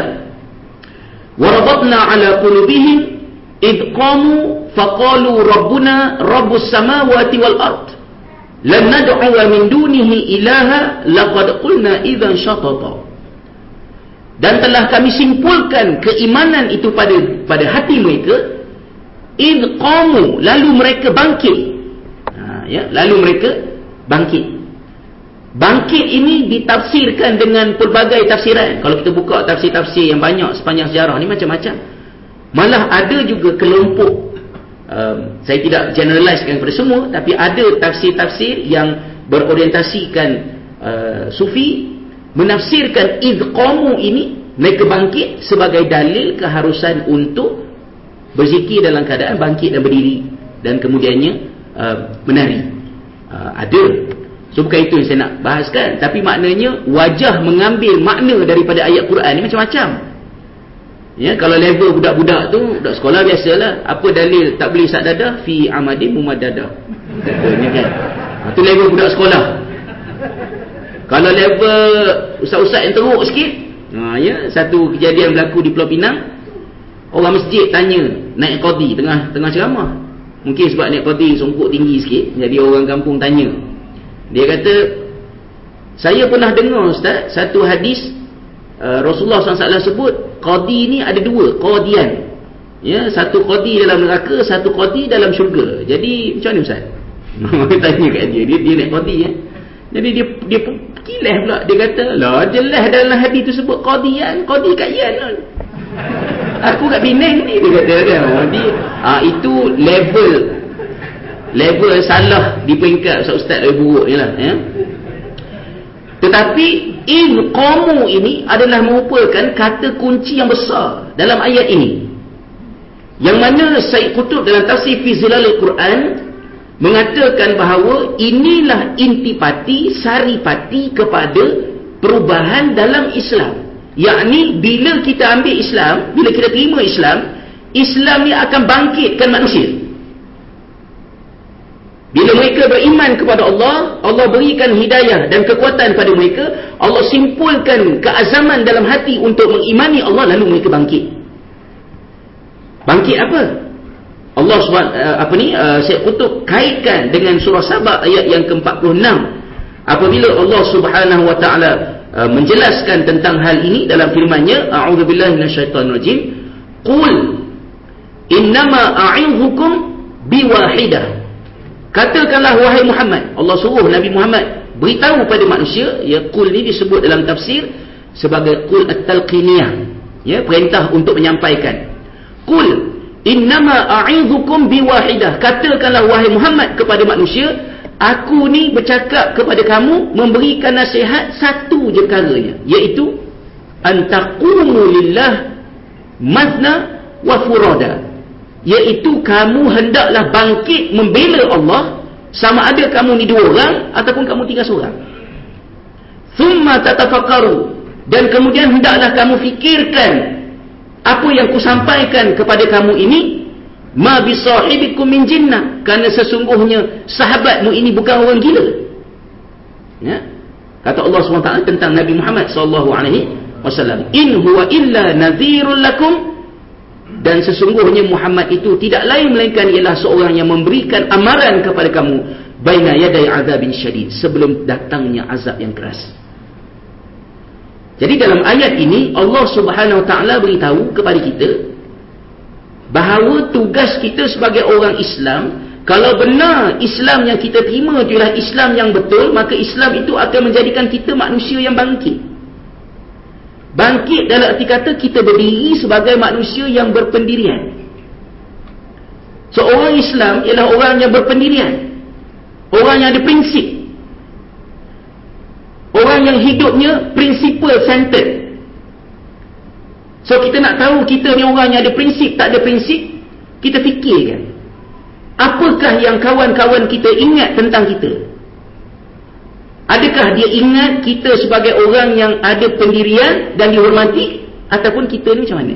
"Wa rabatna 'ala qulubihim id qamu faqalu rabbuna rabbus samawati wal ard lan nad'u min dunihi ilaha laqad qulna idzan shatata." Dan telah kami simpulkan keimanan itu pada pada hati mereka, id qamu, lalu mereka bangkit. Ha, ya, lalu mereka bangkit. Bangkit ini ditafsirkan dengan pelbagai tafsiran. Kalau kita buka tafsir-tafsir yang banyak sepanjang sejarah ni macam-macam. Malah ada juga kelompok, um, saya tidak generalizekan kepada semua, tapi ada tafsir-tafsir yang berorientasikan uh, Sufi menafsirkan idqamu ini, mereka bangkit, sebagai dalil keharusan untuk berzikir dalam keadaan bangkit dan berdiri, dan kemudiannya uh, menari. Uh, ada So bukan itu yang saya nak bahaskan, tapi maknanya wajah mengambil makna daripada ayat Quran ni macam-macam. Ya, kalau level budak-budak tu, budak sekolah biasalah, apa dalil tak boleh isap dadah? Fi amadin mumaddadah. Katanya kan. Itu level budak sekolah. Kalau level ustaz-ustaz yang teruk sikit, ha, ya, satu kejadian berlaku di Pulau Pinang. Orang masjid tanya naik qadi tengah tengah ceramah. Mungkin sebab naik qadi songkok tinggi sikit, jadi orang kampung tanya. Dia kata, saya pernah dengar ustaz satu hadis uh, Rasulullah sallallahu alaihi wasallam sebut qadi ni ada dua, qadian. Ya, satu qadi dalam neraka, satu qadi dalam syurga. Jadi macam mana ustaz? Tanya kat dia, dia dia naik qadi ya. Jadi dia dia kileh pula, dia kata, lah jelas dalam hadis tu sebut qadian, qadi kat yan kan. Aku kat Penang ni, dia kata kan. Dia, ha, itu level level salah di peringkat ustaz-ustaz lebih buruk ni lah ya. Tetapi in qamu ini adalah merupakan kata kunci yang besar dalam ayat ini, yang mana Syekh Qutb dalam tafsir fi Zilalil Quran mengatakan bahawa inilah intipati, saripati kepada perubahan dalam Islam. Yakni bila kita ambil Islam, bila kita terima Islam, Islam ni akan bangkitkan manusia. Bila mereka beriman kepada Allah, Allah berikan hidayah dan kekuatan pada mereka, Allah simpulkan keazaman dalam hati untuk mengimani Allah, lalu mereka bangkit. Bangkit apa? Allah subhanahu apa ni uh, Syekh Qutb kaitkan dengan surah Sabah ayat yang ke empat puluh enam. Apabila Allah Subhanahu wa taala uh, menjelaskan tentang hal ini dalam firman-Nya, a'udzubillahi minasyaitonirrajim, qul innama a'idhukum biwahidah. Katakanlah wahai Muhammad, Allah suruh Nabi Muhammad beritahu pada manusia, ya, qul ni disebut dalam tafsir sebagai qul at-talqiniyah, ya, perintah untuk menyampaikan. Qul innama a'idhukum biwahidah. Katakanlah wahai Muhammad kepada manusia, aku ni bercakap kepada kamu, memberikan nasihat satu je perkaranya, iaitu antaqumu lillah mathna wa furada, iaitu kamu hendaklah bangkit membela Allah, sama ada kamu ni dua orang ataupun kamu tiga seorang. Thumma tatafakkaru, dan kemudian hendaklah kamu fikirkan apa yang kusampaikan kepada kamu ini, ma bisahibikum min jinnah, kerana sesungguhnya sahabatmu ini bukan orang gila. Ya, kata Allah subhanahu wa taala tentang Nabi Muhammad sallallahu alaihi wasallam, in huwa illa nadhirul lakum, dan sesungguhnya Muhammad itu tidak lain melainkan ialah seorang yang memberikan amaran kepada kamu baina yaday azabin syadid, sebelum datangnya azab yang keras. Jadi dalam ayat ini Allah Subhanahu wa taala beritahu kepada kita bahawa tugas kita sebagai orang Islam, kalau benar Islam yang kita terima itu adalah Islam yang betul, maka Islam itu akan menjadikan kita manusia yang bangkit. Bangkit dalam arti kata kita berdiri sebagai manusia yang berpendirian. Seorang Islam ialah orang yang berpendirian, orang yang ada prinsip, orang yang hidupnya principle centered. So kita nak tahu kita ni orang yang ada prinsip tak ada prinsip, kita fikirkan apakah yang kawan-kawan kita ingat tentang kita. Adakah dia ingat kita sebagai orang yang ada pendirian dan dihormati, ataupun kita ni macam mana?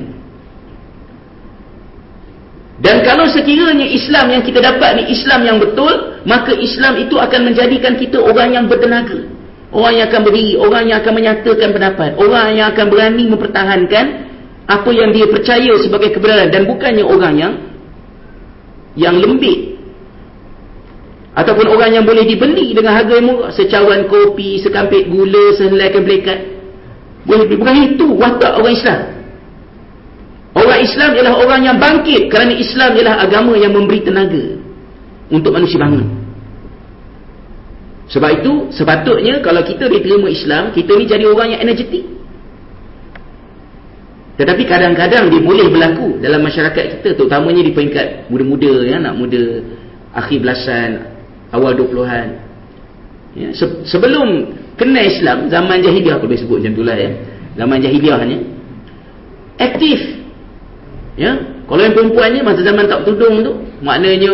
Dan kalau sekiranya Islam yang kita dapat ni Islam yang betul, maka Islam itu akan menjadikan kita orang yang bertenaga, orang yang akan berdiri, orang yang akan menyatakan pendapat, orang yang akan berani mempertahankan apa yang dia percaya sebagai kebenaran, dan bukannya orang yang yang lembik ataupun orang yang boleh dibeli dengan harga yang murah, secawan kopi, sekampit gula, sehelai keblekat. Bukan itu watak orang Islam. Orang Islam ialah orang yang bangkit, kerana Islam ialah agama yang memberi tenaga untuk manusia bangun. Sebab itu sepatutnya kalau kita diterima Islam, kita ni jadi orang yang energetik. Tetapi kadang-kadang dia boleh berlaku dalam masyarakat kita, terutamanya di peringkat muda-muda, ya, anak muda akhir belasan, awal dua puluhan. Ya, se- sebelum kenal Islam, zaman jahiliah, boleh sebut macam itulah, ya. Zaman jahiliahnya aktif. Ya, kalau yang perempuannya masa zaman tak bertudung tu, maknanya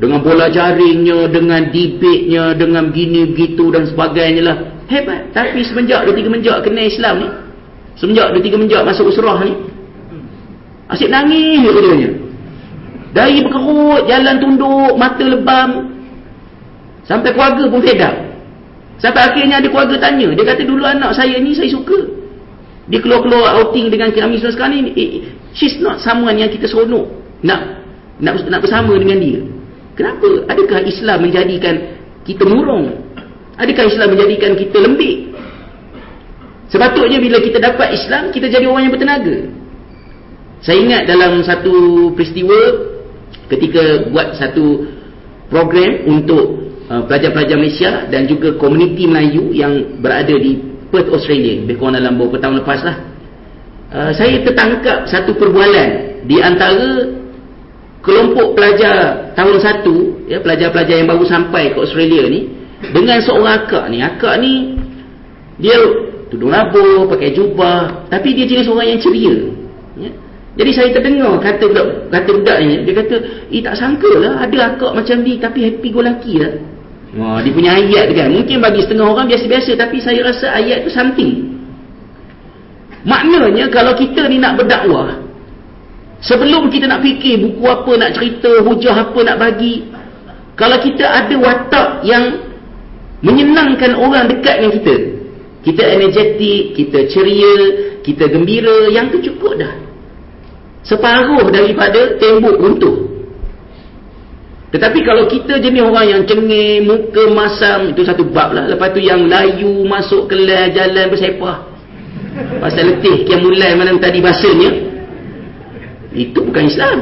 Dengan bola jaringnya, dengan debatenya, dengan begini begitu dan sebagainya lah. Hebat. Tapi semenjak dua tiga menjak kena Islam ni, semenjak dua tiga menjak masuk usrah ni, asyik nangis katanya. Dari berkerut, jalan tunduk, mata lebam, sampai keluarga pun fed up. Sampai akhirnya ada keluarga tanya, dia kata dulu anak saya ni saya suka, dia keluar-keluar outing dengan kami semua sekarang ni, eh, she's not someone yang kita seronok nak nak nak bersama dengan dia. Kenapa? Adakah Islam menjadikan kita murung? Adakah Islam menjadikan kita lembik? Sepatutnya bila kita dapat Islam, kita jadi orang yang bertenaga. Saya ingat dalam satu peristiwa ketika buat satu program untuk uh, pelajar-pelajar Malaysia dan juga komuniti Melayu yang berada di Perth, Australia, lebih kurang dalam beberapa tahun lepas lah. Uh, saya tertangkap satu perbualan di antara kelompok pelajar tahun satu, ya, pelajar-pelajar yang baru sampai ke Australia ni, dengan seorang akak ni. Akak ni dia tudung labuh, pakai jubah, tapi dia jenis orang yang ceria, ya. Jadi saya terdengar kata budak, kata budak ni, dia kata, eh tak sangka lah ada akak macam ni, tapi happy go lucky lah. Wah, dia punya ayat kan, mungkin bagi setengah orang biasa-biasa, tapi saya rasa ayat tu something. Maknanya kalau kita ni nak berdakwah, sebelum kita nak fikir buku apa nak cerita, hujah apa nak bagi, kalau kita ada watak yang menyenangkan orang dekat dengan kita, kita energetik, kita ceria, kita gembira, yang tu cukup dah. Separuh daripada tembok runtuh. Tetapi kalau kita jenis orang yang cengeng, muka masam, itu satu bab lah. Lepas tu yang layu, masuk kelas, jalan bersepah, pasal letih kiam mulai malam tadi bahasanya, itu bukan Islam.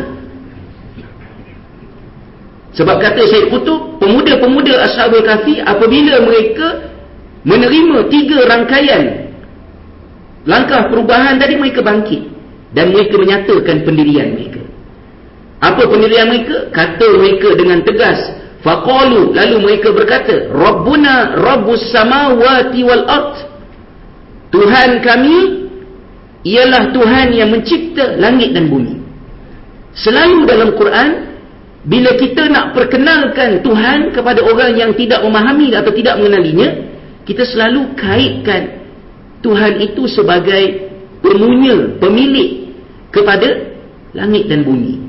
Sebab kata Syed Qutb, pemuda-pemuda Ashabul Kahfi apabila mereka menerima tiga rangkaian langkah perubahan tadi, mereka bangkit dan mereka menyatakan pendirian mereka. Apa pendirian mereka? Kata mereka dengan tegas, faqalu, lalu mereka berkata, Rabbuna Rabbus samawati wal ard, Tuhan kami ialah Tuhan yang mencipta langit dan bumi. Selalu dalam Quran, bila kita nak perkenalkan Tuhan kepada orang yang tidak memahami atau tidak mengenalinya, kita selalu kaitkan Tuhan itu sebagai pemunya, pemilik kepada langit dan bumi.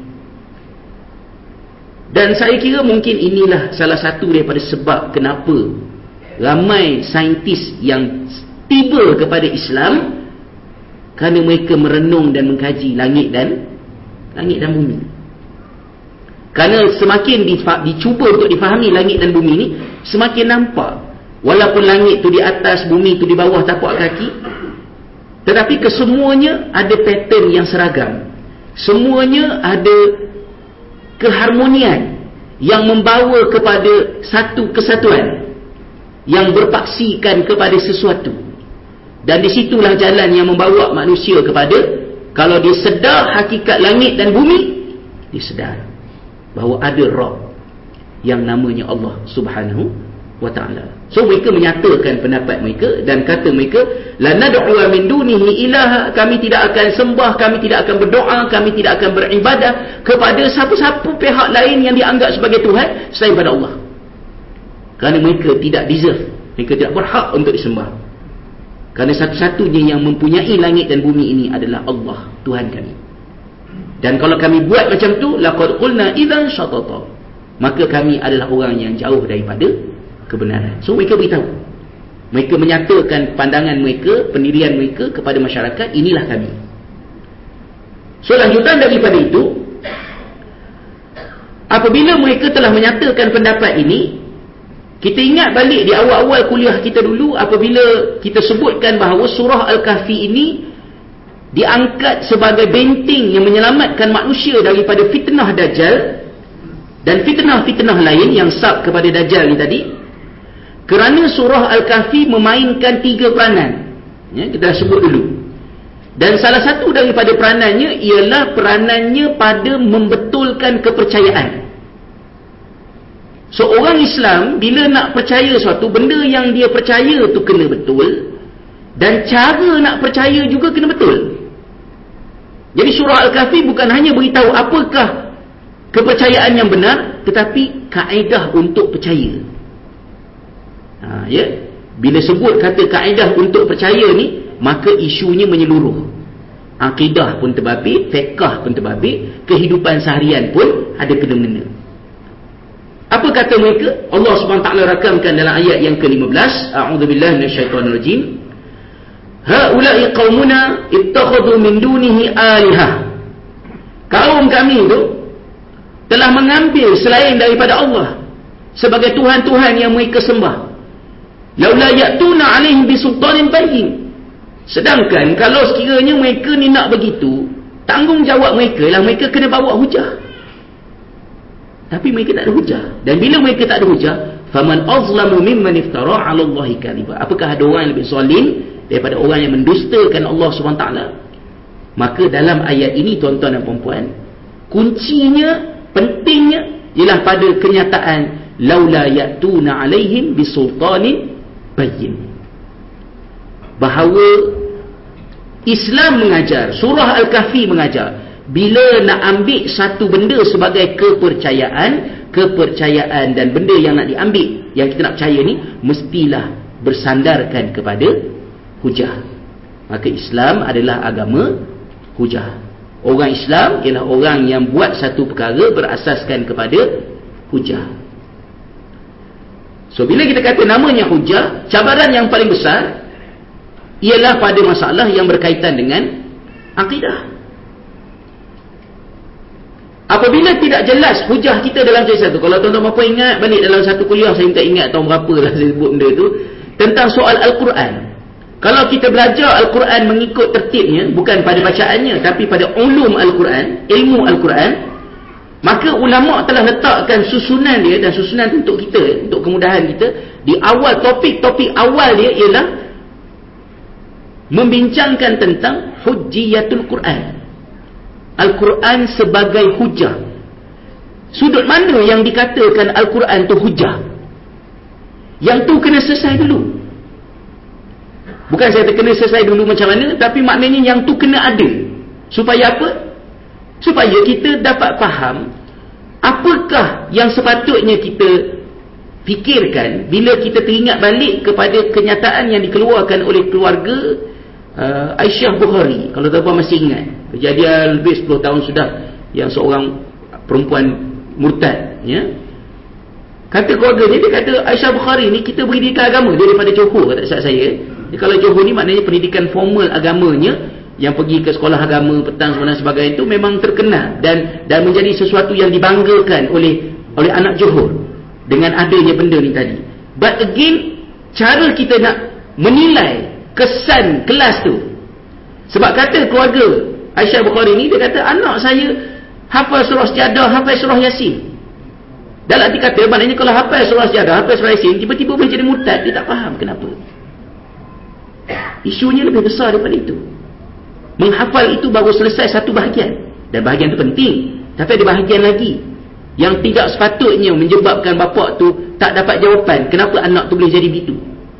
Dan saya kira mungkin inilah salah satu daripada sebab kenapa ramai saintis yang tiba kepada Islam, kerana mereka merenung dan mengkaji langit dan langit dan bumi. Kerana semakin dicuba untuk difahami langit dan bumi ni, semakin nampak walaupun langit tu di atas, bumi tu di bawah tapak kaki, tetapi kesemuanya ada pattern yang seragam. Semuanya ada keharmonian yang membawa kepada satu kesatuan yang berpaksikan kepada sesuatu. Dan disitulah jalan yang membawa manusia kepada, kalau dia sedar hakikat langit dan bumi, dia sedar bahawa ada Rabb yang namanya Allah Subhanahu wa ta'ala. So mereka menyatakan pendapat mereka dan kata mereka, la nad'u min dunihi ilaha, kami tidak akan sembah, kami tidak akan berdoa, kami tidak akan beribadah kepada siapa-siapa pihak lain yang dianggap sebagai Tuhan selain pada Allah. Kerana mereka tidak deserve, mereka tidak berhak untuk disembah. Kerana satu-satunya yang mempunyai langit dan bumi ini adalah Allah, Tuhan kami. Dan kalau kami buat macam tu, laqad qulna idzan syatata, maka kami adalah orang yang jauh daripada kebenaran. So mereka beritahu, mereka menyatakan pandangan mereka, pendirian mereka kepada masyarakat, inilah kami. So lanjutan daripada itu, apabila mereka telah menyatakan pendapat ini, kita ingat balik di awal-awal kuliah kita dulu, apabila kita sebutkan bahawa surah Al-Kahfi ini diangkat sebagai benteng yang menyelamatkan manusia daripada fitnah Dajjal dan fitnah-fitnah lain yang sab kepada Dajjal ni tadi. Kerana surah Al-Kahfi memainkan tiga peranan, ya, kita dah sebut dulu. Dan salah satu daripada peranannya ialah peranannya pada membetulkan kepercayaan. So orang Islam bila nak percaya suatu benda, yang dia percaya tu kena betul, dan cara nak percaya juga kena betul. Jadi surah Al-Kahfi bukan hanya beritahu apakah kepercayaan yang benar, tetapi kaedah untuk percaya. Ha, ya? Bila sebut kata kaedah untuk percaya ni, maka isunya menyeluruh. Akidah pun terbabit, fiqh pun terbabit, kehidupan seharian pun ada kena-mengena. Apa kata mereka? Allah subhanahu wa taala rakamkan dalam ayat yang ke lima belas, a'udzubillahi minasyaitonirrajim. Haula'i qaumuna ittakhadhu min dunihi alihah. Kaum kami itu telah mengambil selain daripada Allah sebagai tuhan-tuhan yang mereka sembah. Laula ya'tuna 'alaihim bisultanin bayyin. Sedangkan kalau sekiranya mereka ni nak begitu, tanggungjawab mereka lah mereka kena bawa hujah. Tapi mereka tak ada hujah. Dan bila mereka tak ada hujah, faman azlamu mimman iftara 'ala Allahi kadhiba. Apakah ada orang yang lebih zalim daripada orang yang mendustakan Allah Subhanahu Wa Taala? Maka dalam ayat ini, tuan-tuan dan puan-puan, kuncinya, pentingnya ialah pada kenyataan laula ya'tuna 'alaihim bisultanin bayyin. Bahawa Islam mengajar, surah Al-Kahfi mengajar, bila nak ambil satu benda sebagai kepercayaan, kepercayaan dan benda yang nak diambil, yang kita nak percaya ni, mestilah bersandarkan kepada hujah. Maka Islam adalah agama hujah. Orang Islam ialah orang yang buat satu perkara berasaskan kepada hujah. So bila kita kata namanya hujah, cabaran yang paling besar ialah pada masalah yang berkaitan dengan akidah. Apabila tidak jelas hujah kita dalam satu, kalau tuan-tuan apa ingat balik dalam satu kuliah, saya tak ingat tahun berapa lah saya sebut benda tu, tentang soal Al-Quran. Kalau kita belajar Al-Quran mengikut tertibnya, bukan pada bacaannya, tapi pada ulum Al-Quran, ilmu Al-Quran, maka ulama' telah letakkan susunan dia, dan susunan untuk kita, untuk kemudahan kita, di awal, topik-topik awal dia ialah membincangkan tentang hujjiyatul Quran. Al-Quran sebagai hujah. Sudut mana yang dikatakan Al-Quran tu hujah? Yang tu kena selesai dulu. Bukan saya kena selesai dulu macam mana, tapi maknanya yang tu kena ada. Supaya apa? Supaya kita dapat faham apakah yang sepatutnya kita fikirkan bila kita teringat balik kepada kenyataan yang dikeluarkan oleh keluarga Uh, Aisyah Bukhari. Kalau tuan-tuan masih ingat, kejadian lebih sepuluh tahun sudah, yang seorang perempuan murtad, ya, kata keluarga dia, dia kata Aisyah Bukhari ni kita beri pendidikan agama dia daripada Johor, kata saat saya. Jadi, kalau Johor ni maknanya pendidikan formal agamanya, yang pergi ke sekolah agama petang dan sebagainya, itu memang terkenal dan dan menjadi sesuatu yang dibanggakan oleh oleh anak Johor dengan adanya benda ni tadi. But again, cara kita nak menilai kesan kelas tu, sebab kata keluarga Aisyah Bukhari ni, dia kata anak saya hafal surah Sejadah, hafal surah Yasin. Dalam arti kata, maknanya kalau hafal surah Sejadah, hafal surah Yasin, tiba-tiba boleh jadi murtad. Dia tak faham kenapa. Isunya lebih besar daripada itu. Menghafal itu baru selesai satu bahagian, dan bahagian itu penting, tapi ada bahagian lagi yang tidak sepatutnya menyebabkan bapa tu tak dapat jawapan kenapa anak tu boleh jadi begitu.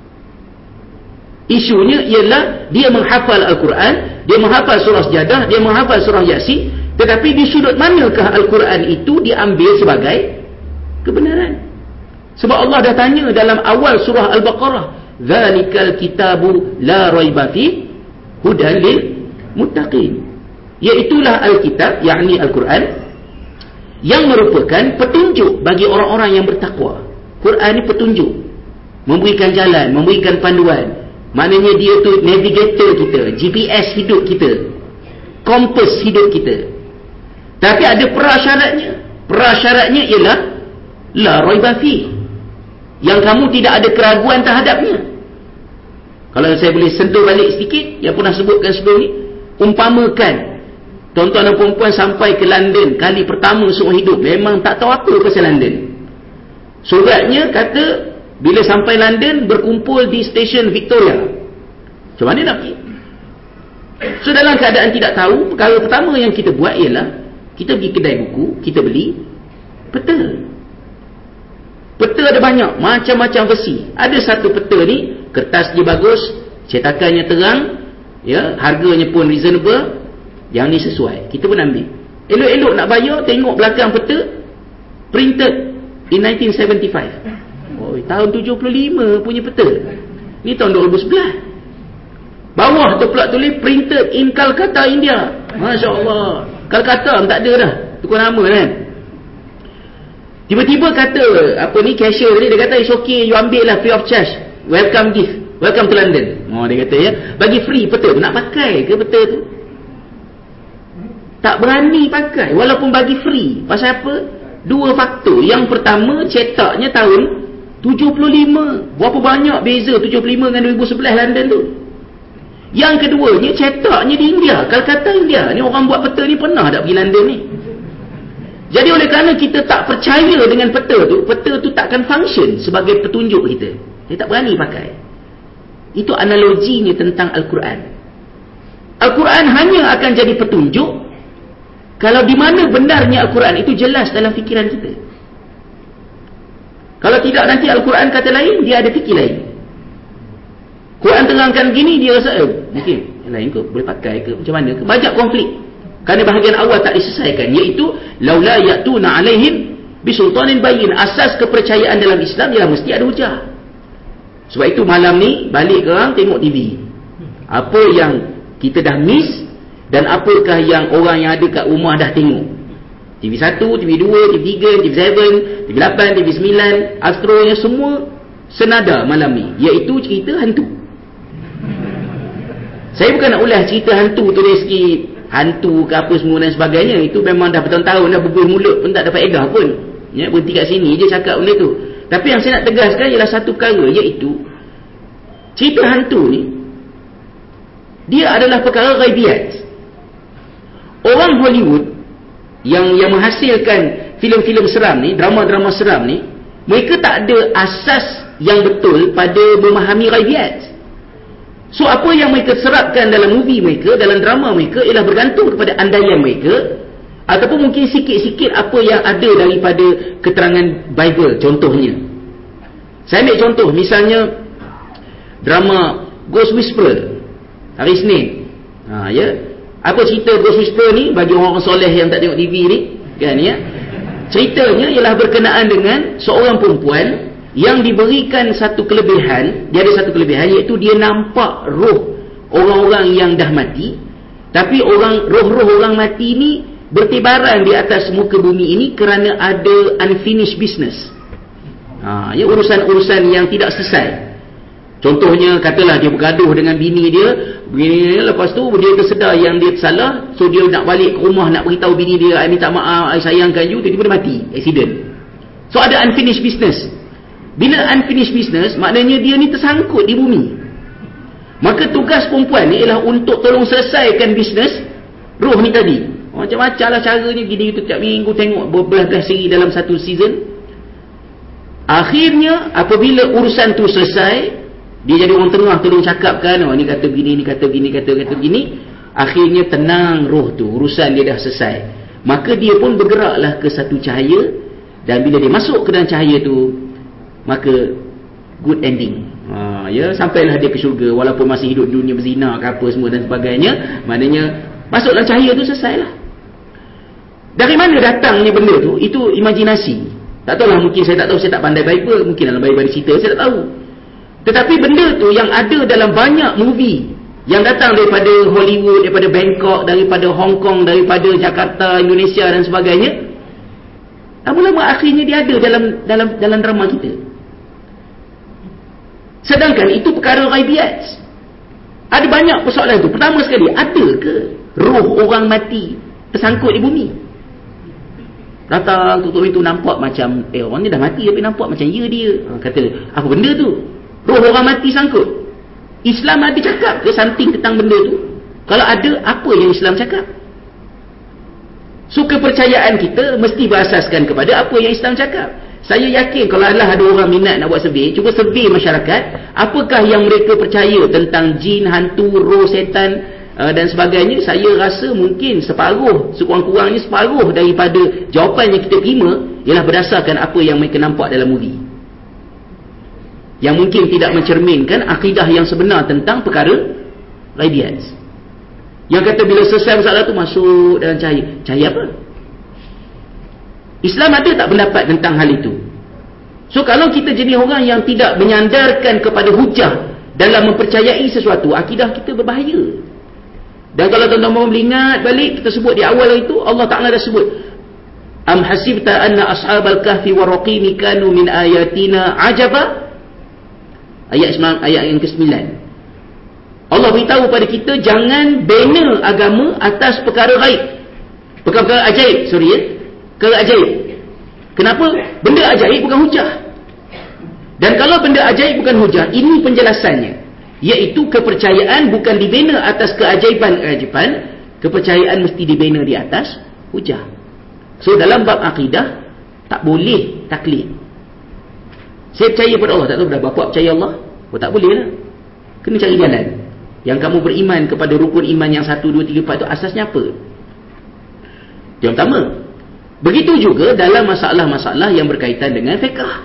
Isunya ialah dia menghafal Al-Quran, dia menghafal surah Sejadah, dia menghafal surah Yasin, tetapi di sudut manakah Al-Quran itu diambil sebagai kebenaran? Sebab Allah dah tanya dalam awal surah Al-Baqarah, "Dzalikal kitabu la raiba fi hudan lil muttaqin." Iaitulah Alkitab, yakni Al-Quran, yang merupakan petunjuk bagi orang-orang yang bertakwa. Quran ni petunjuk, memberikan jalan, memberikan panduan. Maknanya dia tu navigator kita, G P S hidup kita, kompas hidup kita. Tapi ada prasyaratnya. Prasyaratnya ialah la raiba fi, yang kamu tidak ada keraguan terhadapnya. Kalau saya boleh sentuh balik sedikit yang pernah sebutkan sebelum ni, umpamakan tuan-tuan dan puan-puan sampai ke London kali pertama seumur hidup, memang tak tahu apa pasal London. Suratnya kata bila sampai London berkumpul di stesen Victoria. Macam mana nak pergi? So dalam keadaan tidak tahu, perkara pertama yang kita buat ialah kita pergi kedai buku, kita beli peta. Peta ada banyak, macam-macam versi. Ada satu peta ni, kertas dia bagus, cetakannya terang, ya, harganya pun reasonable, yang ni sesuai, kita pun ambil. Elok-elok nak bayar, tengok belakang peta, printed in nineteen seventy-five. Oh, tahun tujuh puluh lima punya peta. Ni tahun dua ribu sebelas. Bawah tu pula tulis printed in Calcutta, India. Masya Allah. Calcutta tak ada dah, tukar nama kan. Tiba-tiba kata apa ni, cashier tadi, dia kata it's okay, you ambil lah free of charge, welcome gift, welcome to London. Oh, dia kata ya, bagi free peta tu. Nak pakai ke peta tu? Tak berani pakai walaupun bagi free. Pasal apa? Dua faktor. Yang pertama, cetaknya tahun tujuh puluh lima. Berapa banyak beza tujuh puluh lima dengan dua ribu sebelas London tu. Yang keduanya, cetaknya di India, Calcutta, India. Ni orang buat peta ni pernah tak pergi London ni? Jadi oleh kerana kita tak percaya dengan peta tu, peta tu takkan function sebagai petunjuk kita. Dia tak berani pakai. Itu analoginya tentang Al-Quran. Al-Quran hanya akan jadi petunjuk kalau di mana benarnya Al-Quran itu jelas dalam fikiran kita. Kalau tidak, nanti Al-Quran kata lain, dia ada fikir lain. Quran terangkan gini, dia rasa eh, mungkin yang lain ke, boleh pakai ke, macam mana ke, banyak konflik. Kerana bahagian awal tak diselesaikan, iaitu laula ya'tuna alaihim bisultanin bayyin. Asas kepercayaan dalam Islam ialah mesti ada hujah. Sebab itu malam ni balik korang tengok T V, apa yang kita dah miss dan apakah yang orang yang ada kat rumah dah tengok. T V satu, T V dua, T V tiga, T V tujuh, T V lapan, T V sembilan, Astronya semua senada malam ni, iaitu cerita hantu. Saya bukan nak ulas cerita hantu tu dari segi hantu ke apa semua dan sebagainya. Itu memang dah bertahun-tahun dah berbuih mulut pun tak ada faedah pun. Ya, berhenti kat sini je cakap benda tu. Tapi yang saya nak tegaskan ialah satu perkara, iaitu cerita hantu ni, dia adalah perkara ghaibiat. Orang Hollywood yang yang menghasilkan filem-filem seram ni, drama-drama seram ni, mereka tak ada asas yang betul pada memahami ghaibiat. So apa yang mereka serapkan dalam movie mereka, dalam drama mereka, ialah bergantung kepada andaian mereka, ataupun mungkin sikit-sikit apa yang ada daripada keterangan Bible. Contohnya, saya ambil contoh, misalnya drama Ghost Whisperer hari Isnin. Ha, ya. Apa cerita Ghost Whisperer ni bagi orang-orang soleh yang tak tengok T V ni, kan ya? Ceritanya ialah berkenaan dengan seorang perempuan yang diberikan satu kelebihan. Dia ada satu kelebihan, iaitu dia nampak roh orang-orang yang dah mati. Tapi orang roh-roh orang mati ni bertibaran di atas muka bumi ini kerana ada unfinished business. Ha, ya, urusan-urusan yang tidak selesai. Contohnya, katalah dia bergaduh dengan bini dia, bini dia, lepas tu dia tersedar yang dia tersalah, so dia nak balik ke rumah nak beritahu bini dia, I minta maaf, I sayangkan you, tiba-tiba dia mati, accident. So ada unfinished business. Bila unfinished business, maknanya dia ni tersangkut di bumi. Maka tugas perempuan ni ialah untuk tolong selesaikan bisnes roh ni tadi. Macam-macam lah caranya, gini tu tiap minggu tengok berbelas-belas seri dalam satu season. Akhirnya apabila urusan tu selesai, dia jadi orang tengah tolong cakapkan, oh ni kata begini, ni kata begini, kata kata begini. Akhirnya tenang roh tu, urusan dia dah selesai. Maka dia pun bergeraklah ke satu cahaya, dan bila dia masuk ke dalam cahaya tu, maka good ending. Ha, ya, sampailah dia ke syurga walaupun masih hidup dunia berzina ke apa semua dan sebagainya. Maknanya masuk dalam cahaya tu, selesailah. Dari mana datangnya benda tu? Itu imajinasi. Tak tahulah, mungkin saya tak tahu, saya tak pandai Bible, mungkin dalam Bible ada cerita, saya tak tahu. Tetapi benda tu yang ada dalam banyak movie yang datang daripada Hollywood, daripada Bangkok, daripada Hong Kong, daripada Jakarta, Indonesia dan sebagainya, lama-lama akhirnya dia ada dalam dalam dalam drama kita. Sedangkan itu perkara ghaibiat. Ada banyak persoalan tu. Pertama sekali, ada ke roh orang mati tersangkut di bumi? Datang tutup itu nampak macam eh orang ni dah mati tapi nampak macam ya dia. Kata, apa benda tu? Roh orang mati sangkut. Islam ada cakap ke something tentang benda tu? Kalau ada, apa yang Islam cakap? So kepercayaan kita mesti berasaskan kepada apa yang Islam cakap. Saya yakin kalau adalah ada orang minat nak buat survey, cuba survey masyarakat, apakah yang mereka percaya tentang jin, hantu, roh, setan uh, dan sebagainya. Saya rasa mungkin separuh, sekurang-kurangnya separuh daripada jawapan yang kita terima ialah berdasarkan apa yang mereka nampak dalam movie, yang mungkin tidak mencerminkan akidah yang sebenar tentang perkara ghaibiat. Yang kata bila selesai masalah tu masuk dalam cahaya. Cahaya apa? Islam ada tak pendapat tentang hal itu? So kalau kita jenis orang yang tidak menyandarkan kepada hujah dalam mempercayai sesuatu, akidah kita berbahaya. Dan kalau tuan-tuan boleh ingat balik, kita sebut di awal itu, Allah Ta'ala dah sebut, am hasibta anna ashabal kahfi warraqimi kanu min ayatina ajaba. Ayat ayat yang kesembilan. Allah beritahu pada kita jangan bina agama atas perkara gaib, perkara-perkara ajaib, sorry ya, perkara ajaib. Kenapa? Benda ajaib bukan hujah. Dan kalau benda ajaib bukan hujah, ini penjelasannya, iaitu kepercayaan bukan dibina atas keajaiban-keajaiban, kepercayaan mesti dibina di atas hujah. So dalam bab akidah tak boleh taklid. Saya percaya pada Allah, tak tahu dah bapa percaya Allah? Oh, tak boleh lah. Kena cari jalan. Yang kamu beriman kepada rukun iman yang satu, dua, tiga, empat tu asasnya apa? Yang pertama. Begitu juga dalam masalah-masalah yang berkaitan dengan fiqh.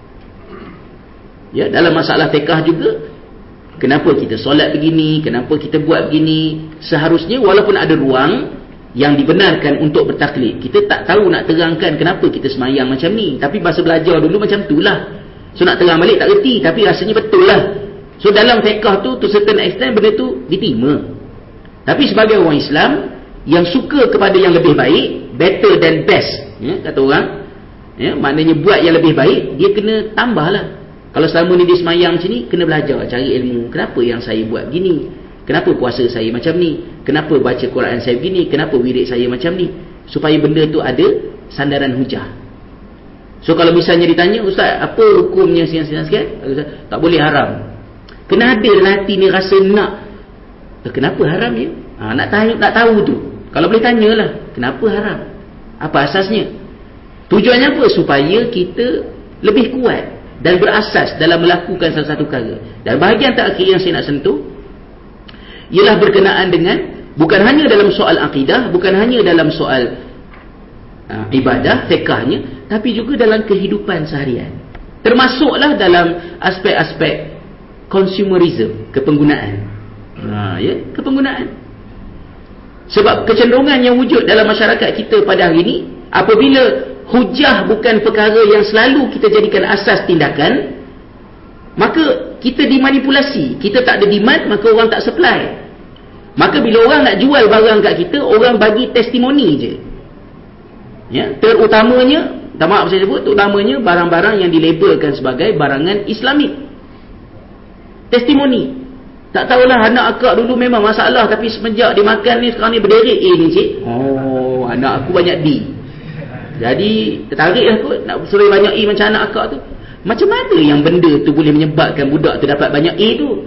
Ya, dalam masalah fiqh juga, kenapa kita solat begini, kenapa kita buat begini, seharusnya walaupun ada ruang yang dibenarkan untuk bertaklid, kita tak tahu nak terangkan kenapa kita semayang macam ni, tapi bahasa belajar dulu macam tu lah. So nak terang balik tak reti, tapi rasanya betul lah. So dalam fiqh tu, to certain extent benda tu diterima. Tapi sebagai orang Islam yang suka kepada yang lebih baik, better than best, ya, kata orang, ya, maknanya buat yang lebih baik, dia kena tambah lah. Kalau selama ni dia semayang macam ni, kena belajar, cari ilmu. Kenapa yang saya buat begini? Kenapa puasa saya macam ni? Kenapa baca Quran saya begini? Kenapa wirid saya macam ni? Supaya benda tu ada sandaran hujah. So kalau misalnya ditanya, Ustaz, apa hukumnya siang-siang sikit? Tak boleh haram. Kena ada dalam hati ni rasa nak. Kenapa haram ya? Ha, nak tahu, nak tahu tu. Kalau boleh tanyalah, kenapa haram? Apa asasnya? Tujuannya apa? Supaya kita lebih kuat dan berasas dalam melakukan salah satu perkara. Dan bahagian terakhir yang saya nak sentuh ialah berkenaan dengan, bukan hanya dalam soal akidah, bukan hanya dalam soal uh, ibadah, fiqhnya, tapi juga dalam kehidupan seharian. Termasuklah dalam aspek-aspek consumerism, kepenggunaan. Ha, ya, kepenggunaan. Sebab kecenderungan yang wujud dalam masyarakat kita pada hari ini, apabila hujah bukan perkara yang selalu kita jadikan asas tindakan, maka kita dimanipulasi. Kita tak ada demand, maka orang tak supply. Maka bila orang nak jual barang kat kita, orang bagi testimoni je. Ya, terutamanya, tak maaf saya sebut, terutamanya barang-barang yang dilabelkan sebagai barangan Islamik. Testimoni. Tak tahulah, anak akak dulu memang masalah, tapi semenjak dia makan ni, sekarang ni berderet A ni cik. Oh, anak aku banyak D. Jadi tertarik lah kot nak suruh banyak A macam anak akak tu. Macam mana yang benda tu boleh menyebabkan budak tu dapat banyak A tu?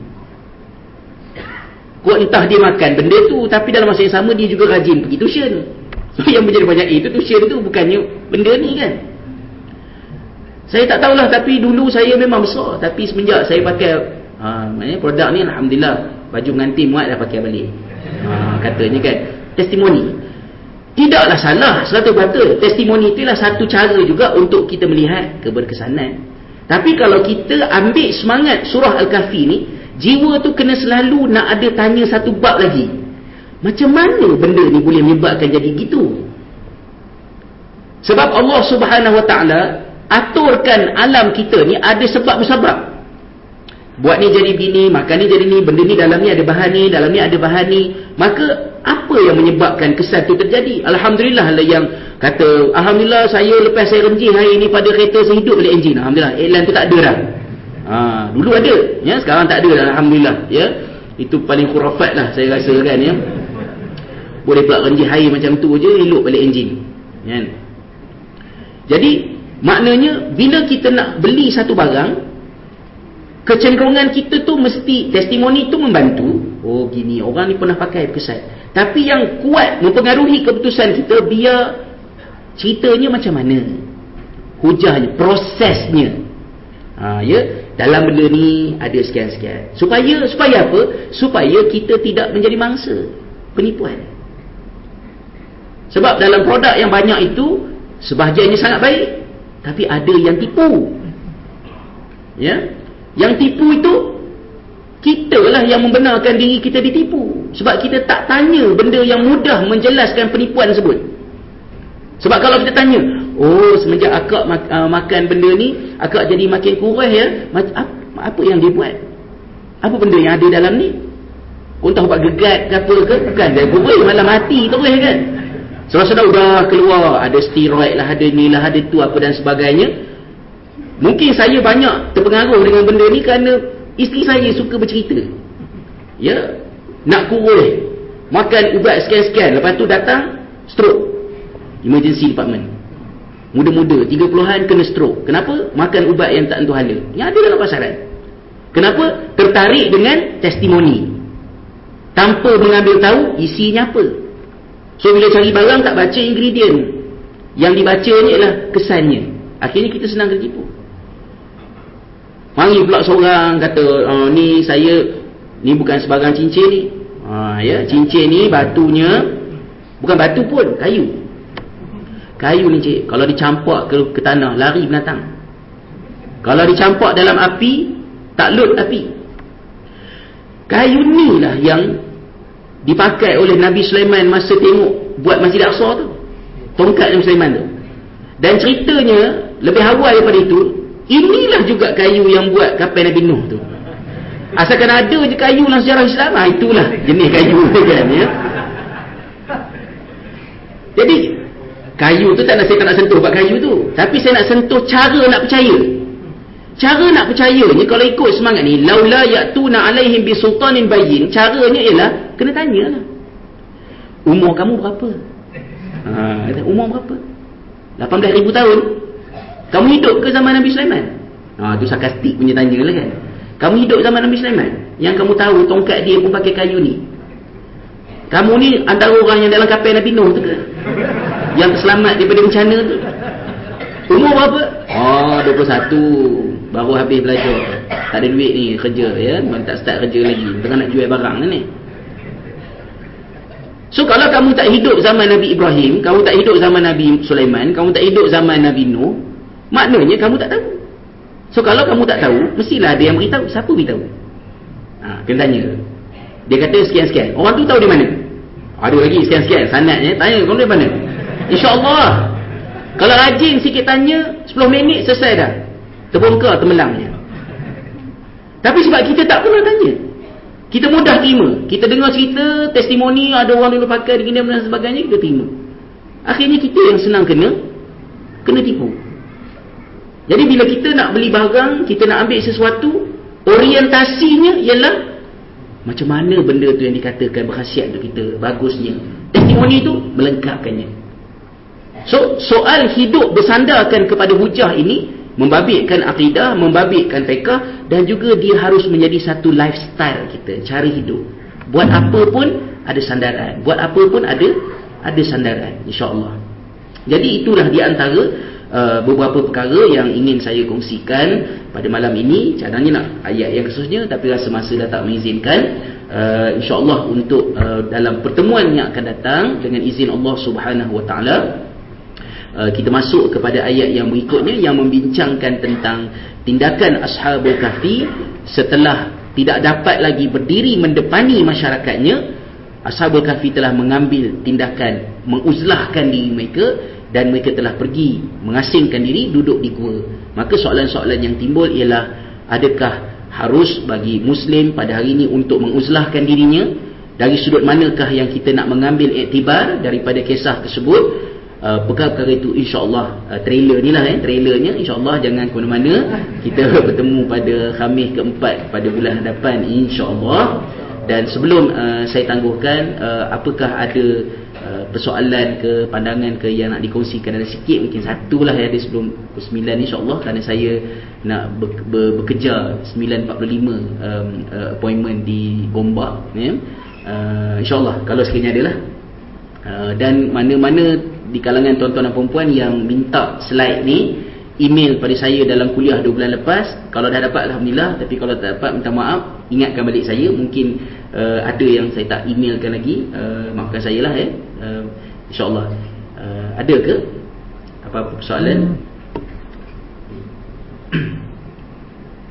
Kot entah dia makan benda tu, tapi dalam masa yang sama dia juga rajin pergi tuition. So yang menjadi banyak A tu, tuition tu bukannya benda ni kan. Saya tak tahulah, tapi dulu saya memang besar. Tapi semenjak saya pakai ha, maknanya produk ni, alhamdulillah, baju pengantin muat dah pakai balik. Ha, katanya kan, testimoni. Tidaklah salah, seratus kata testimoni itulah satu cara juga untuk kita melihat keberkesanan. Tapi kalau kita ambil semangat surah Al-Kahfi ni, jiwa tu kena selalu nak ada tanya satu bab lagi. Macam mana benda ni boleh menyebabkan jadi gitu? Sebab Allah Subhanahu Wa Taala aturkan alam kita ni ada sebab-sebab. Buat ni jadi begini, makan ni jadi ni, benda ni dalam ni ada bahan ni, dalam ni ada bahan ni. Maka apa yang menyebabkan kesan itu terjadi? Alhamdulillah lah yang kata, Alhamdulillah saya lepas saya renjih hari ni pada kereta saya hidup balik enjin. Alhamdulillah, iklan tu tak ada dah. Ha, dulu ada, ya, sekarang tak ada dah, alhamdulillah, ya. Itu paling khurafat lah saya rasa kan, ya. Boleh pula renjih hari macam tu je, elok balik enjin. Kan? Jadi maknanya bila kita nak beli satu barang, kecenderungan kita tu mesti testimoni tu membantu. Oh gini, orang ni pernah pakai berkesan. Tapi yang kuat mempengaruhi keputusan kita, biar ceritanya macam mana, hujahnya, prosesnya. Ha, ya, dalam benda ni ada sekian-sekian. Supaya supaya apa? Supaya kita tidak menjadi mangsa penipuan. Sebab dalam produk yang banyak itu, sebahagiannya sangat baik, tapi ada yang tipu. Ya, yang tipu itu kita lah yang membenarkan diri kita ditipu. Sebab kita tak tanya benda yang mudah menjelaskan penipuan tersebut. Sebab kalau kita tanya, oh semenjak akak mak, uh, makan benda ni, akak jadi makin kurus ya, apa, apa yang dia buat? Apa benda yang ada dalam ni? Kau tahu buat gegat ke apa ke? Bukan, dia kurus malah mati terus kan. Saudara-saudara dah keluar, ada steroid lah, ada ni lah, ada tu apa dan sebagainya. Mungkin saya banyak terpengaruh dengan benda ni kerana isteri saya suka bercerita. Ya, nak kurus, makan ubat sekian-sekian, lepas tu datang stroke, emergency department. Muda-muda tiga puluhan kena stroke. Kenapa? Makan ubat yang tak tentu hala. Yang ada dalam pasaran. Kenapa? Tertarik dengan testimoni tanpa mengambil tahu isinya apa. So bila cari barang tak baca ingredient, yang dibacanya ialah kesannya. Akhirnya kita senang tertipu. Mari pula seorang kata, oh, ni saya, ni bukan sebarang cincin ni. Ha, ya, cincin ni batunya bukan batu pun, kayu. Kayu ni cik, kalau dicampak ke, ke tanah, lari binatang. Kalau dicampak dalam api, tak lut api. Kayu ni lah yang dipakai oleh Nabi Sulaiman masa tengok buat Masjid Aqsa tu. Tongkat Nabi Sulaiman tu. Dan ceritanya lebih awal daripada itu, inilah juga kayu yang buat kapal Nabi Nuh tu. Asalkan ada je kayu dalam sejarah Islam, ah, itulah jenis kayu kan ya. Jadi kayu tu tak nak, saya tak nak sentuh bab kayu tu, tapi saya nak sentuh cara nak percaya. Cara nak percayanya kalau ikut semangat ni, laula ya'tuna alaihim bisultanin bayyin, caranya ialah kena tanyalah. Umur kamu berapa? Ha, umur berapa? lapan belas ribu tahun. Kamu hidup ke zaman Nabi Sulaiman? Ha, tu sarkastik punya tanya lah kan. Kamu hidup zaman Nabi Sulaiman? Yang kamu tahu tongkat dia pun pakai kayu ni. Kamu ni antara orang yang dalam kapal Nabi Nuh tu ke? Yang selamat daripada bencana tu. Umur berapa? Oh, dua puluh satu. Baru habis belajar. Tak ada duit ni kerja ya. Tak start kerja lagi. Tengah nak jual barang ni. So kalau kamu tak hidup zaman Nabi Ibrahim, kamu tak hidup zaman Nabi Sulaiman, kamu tak hidup zaman Nabi Nuh, maknanya kamu tak tahu. So kalau kamu tak tahu, mestilah ada yang beritahu. Siapa beritahu? Ha, kena tanya. Dia kata sekian-sekian. Orang tu tahu di mana? Ada lagi sekian-sekian. Sanadnya tanya kamu dari mana? InsyaAllah. Kalau rajin sikit tanya, sepuluh minit selesai dah. Terbongkar temelangnya. Tapi sebab kita tak pernah tanya, kita mudah terima. Kita dengar cerita, testimoni, ada orang dulu pakai begini dan sebagainya, kita terima. Akhirnya kita yang senang kena kena tipu. Jadi bila kita nak beli barang, kita nak ambil sesuatu, orientasinya ialah macam mana benda tu yang dikatakan berkhasiat untuk kita, bagusnya. Testimoni tu melengkapkannya. So, soal hidup bersandarkan kepada hujah ini membabitkan akidah, membabitkan fiqh, dan juga dia harus menjadi satu lifestyle kita, cara hidup. Buat apa pun ada sandaran, buat apa pun ada ada sandaran, insya-Allah. Jadi itulah di antara uh, beberapa perkara yang ingin saya kongsikan pada malam ini. Cadangnya nak ayat yang khususnya, tapi rasa masa dah tak mengizinkan. Uh, insya-Allah untuk uh, dalam pertemuan yang akan datang dengan izin Allah Subhanahu Wa Taala, Uh, kita masuk kepada ayat yang berikutnya yang membincangkan tentang tindakan Ashabul Kahfi setelah tidak dapat lagi berdiri mendepani masyarakatnya. Ashabul Kahfi telah mengambil tindakan menguzlahkan diri mereka dan mereka telah pergi mengasingkan diri, duduk di gua. Maka soalan-soalan yang timbul ialah, adakah harus bagi Muslim pada hari ini untuk menguzlahkan dirinya? Dari sudut manakah yang kita nak mengambil iktibar daripada kisah tersebut? Uh, perkara-perkara itu insya-Allah, uh, trailer ni lah eh, trailernya insya-Allah. Jangan ke mana-mana, kita bertemu pada Khamis keempat pada bulan hadapan insya-Allah. Dan sebelum uh, saya tangguhkan, uh, apakah ada uh, persoalan ke, pandangan ke yang nak dikongsikan? Ada sikit, mungkin satu lah ya, ada sebelum pukul sembilan insya-Allah, kerana saya nak ber, ber, bekerja sembilan empat puluh lima um, uh, appointment di Gombak ya. uh, insya-Allah kalau sekiranya ada lah. uh, dan mana-mana di kalangan tuan-tuan dan perempuan yang minta slide ni, email pada saya dalam kuliah dua bulan lepas. Kalau dah dapat, Alhamdulillah. Tapi kalau tak dapat, minta maaf, ingatkan balik saya. Mungkin uh, ada yang saya tak emailkan lagi, uh, maafkan saya lah eh. uh, InsyaAllah. uh, Ada ke apa-apa persoalan?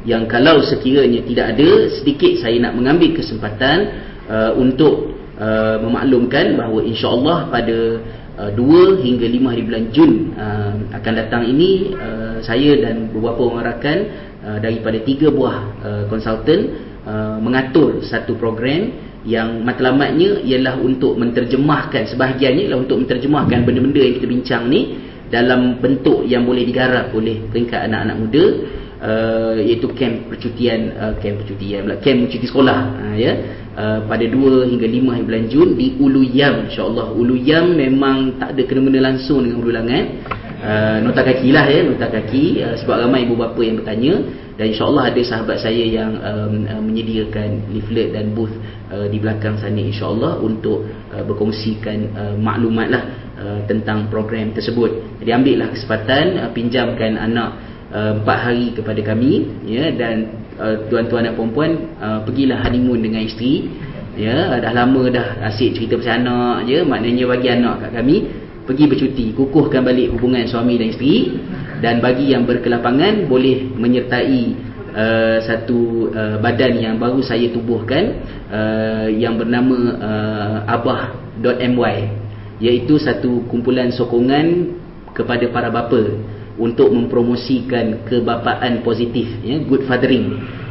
yang kalau sekiranya tidak ada, sedikit saya nak mengambil kesempatan uh, untuk uh, memaklumkan bahawa insya-Allah pada uh, dua hingga lima hari bulan Jun uh, akan datang ini, uh, saya dan beberapa orang rakan uh, daripada tiga buah uh, konsultan uh, mengatur satu program yang matlamatnya ialah untuk menterjemahkan, sebahagiannya ialah untuk menterjemahkan benda-benda yang kita bincang ni dalam bentuk yang boleh digarap oleh peringkat anak-anak muda, uh, iaitu kem percutian uh, kem percutian pula kem cuti sekolah, uh, ya uh, pada dua hingga lima hari bulan Jun di Ulu Yam, insya-Allah. Ulu Yam memang tak ada kena-mena langsung dengan Hulu Langat, uh, nota kaki lah ya, nota kaki, uh, sebab ramai ibu bapa yang bertanya, dan insya-Allah ada sahabat saya yang um, uh, menyediakan leaflet dan booth uh, di belakang sana insya-Allah untuk uh, berkongsikan uh, maklumat lah uh, tentang program tersebut. Jadi ambillah kesempatan, uh, pinjamkan anak uh, empat hari kepada kami, ya, dan uh, tuan-tuan dan puan-puan uh, pergilah honeymoon dengan isteri, ya. Dah lama dah asyik cerita pasal anak je, maknanya bagi anak kat kami pergi bercuti, kukuhkan balik hubungan suami dan isteri. Dan bagi yang berkelapangan boleh menyertai uh, satu uh, badan yang baru saya tubuhkan, uh, yang bernama uh, abah dot my, iaitu satu kumpulan sokongan kepada para bapa untuk mempromosikan kebapaan positif, ya, good fathering.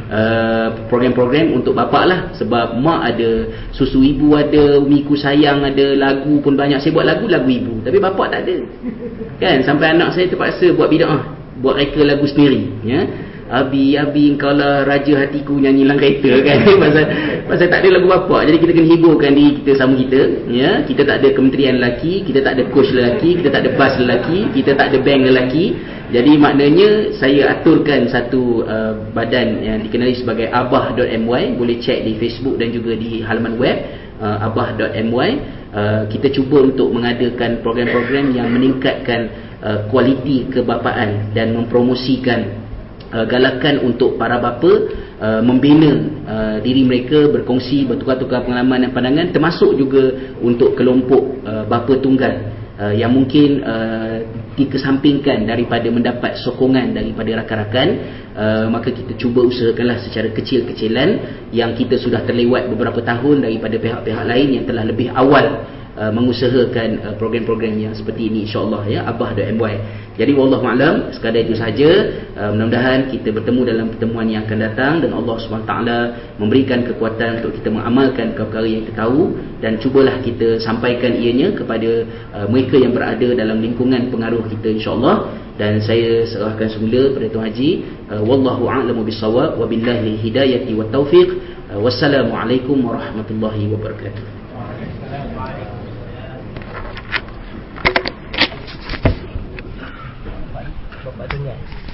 Uh, program-program untuk bapak lah, sebab mak ada, susu ibu ada, umiku sayang ada, lagu pun banyak. Saya buat lagu, lagu ibu, tapi bapak tak ada kan, sampai anak saya terpaksa buat bid'ah, buat reka lagu sendiri, ya. Abi, Abi engkau lah raja hatiku, nyanyi lang kereta kan. pasal, pasal tak ada lagu bapak. Jadi kita kena hiburkan diri kita sama kita, ya. Kita tak ada kementerian lelaki, kita tak ada coach lelaki, kita tak ada bas lelaki, kita tak ada bank lelaki. Jadi maknanya saya aturkan satu uh, badan yang dikenali sebagai abah dot my. Boleh cek di Facebook dan juga di halaman web uh, abah dot my. uh, Kita cuba untuk mengadakan program-program yang meningkatkan uh, kualiti kebapaan dan mempromosikan Uh, galakan untuk para bapa uh, membina uh, diri mereka, berkongsi, bertukar-tukar pengalaman dan pandangan, termasuk juga untuk kelompok uh, bapa tunggal uh, yang mungkin uh, dikesampingkan daripada mendapat sokongan daripada rakan-rakan. Uh, maka kita cuba usahakanlah secara kecil-kecilan, yang kita sudah terlewat beberapa tahun daripada pihak-pihak lain yang telah lebih awal uh, mengusahakan uh, program-program yang seperti ini, insya-Allah, ya, abah dot my. Jadi wallahu a'lam, sekadar itu saja. Uh, mudah-mudahan kita bertemu dalam pertemuan yang akan datang, dan Allah Subhanahu Wa Taala memberikan kekuatan untuk kita mengamalkan perkara yang kita tahu, dan cubalah kita sampaikan ianya kepada uh, mereka yang berada dalam lingkungan pengaruh kita, insya-Allah. Dan saya serahkan semula pada Tuan Haji. uh, wallahu a'lamu bissawab, wabillahi hidayati wat taufiq. uh, wassalamualaikum warahmatullahi wabarakatuh. Bapak dengar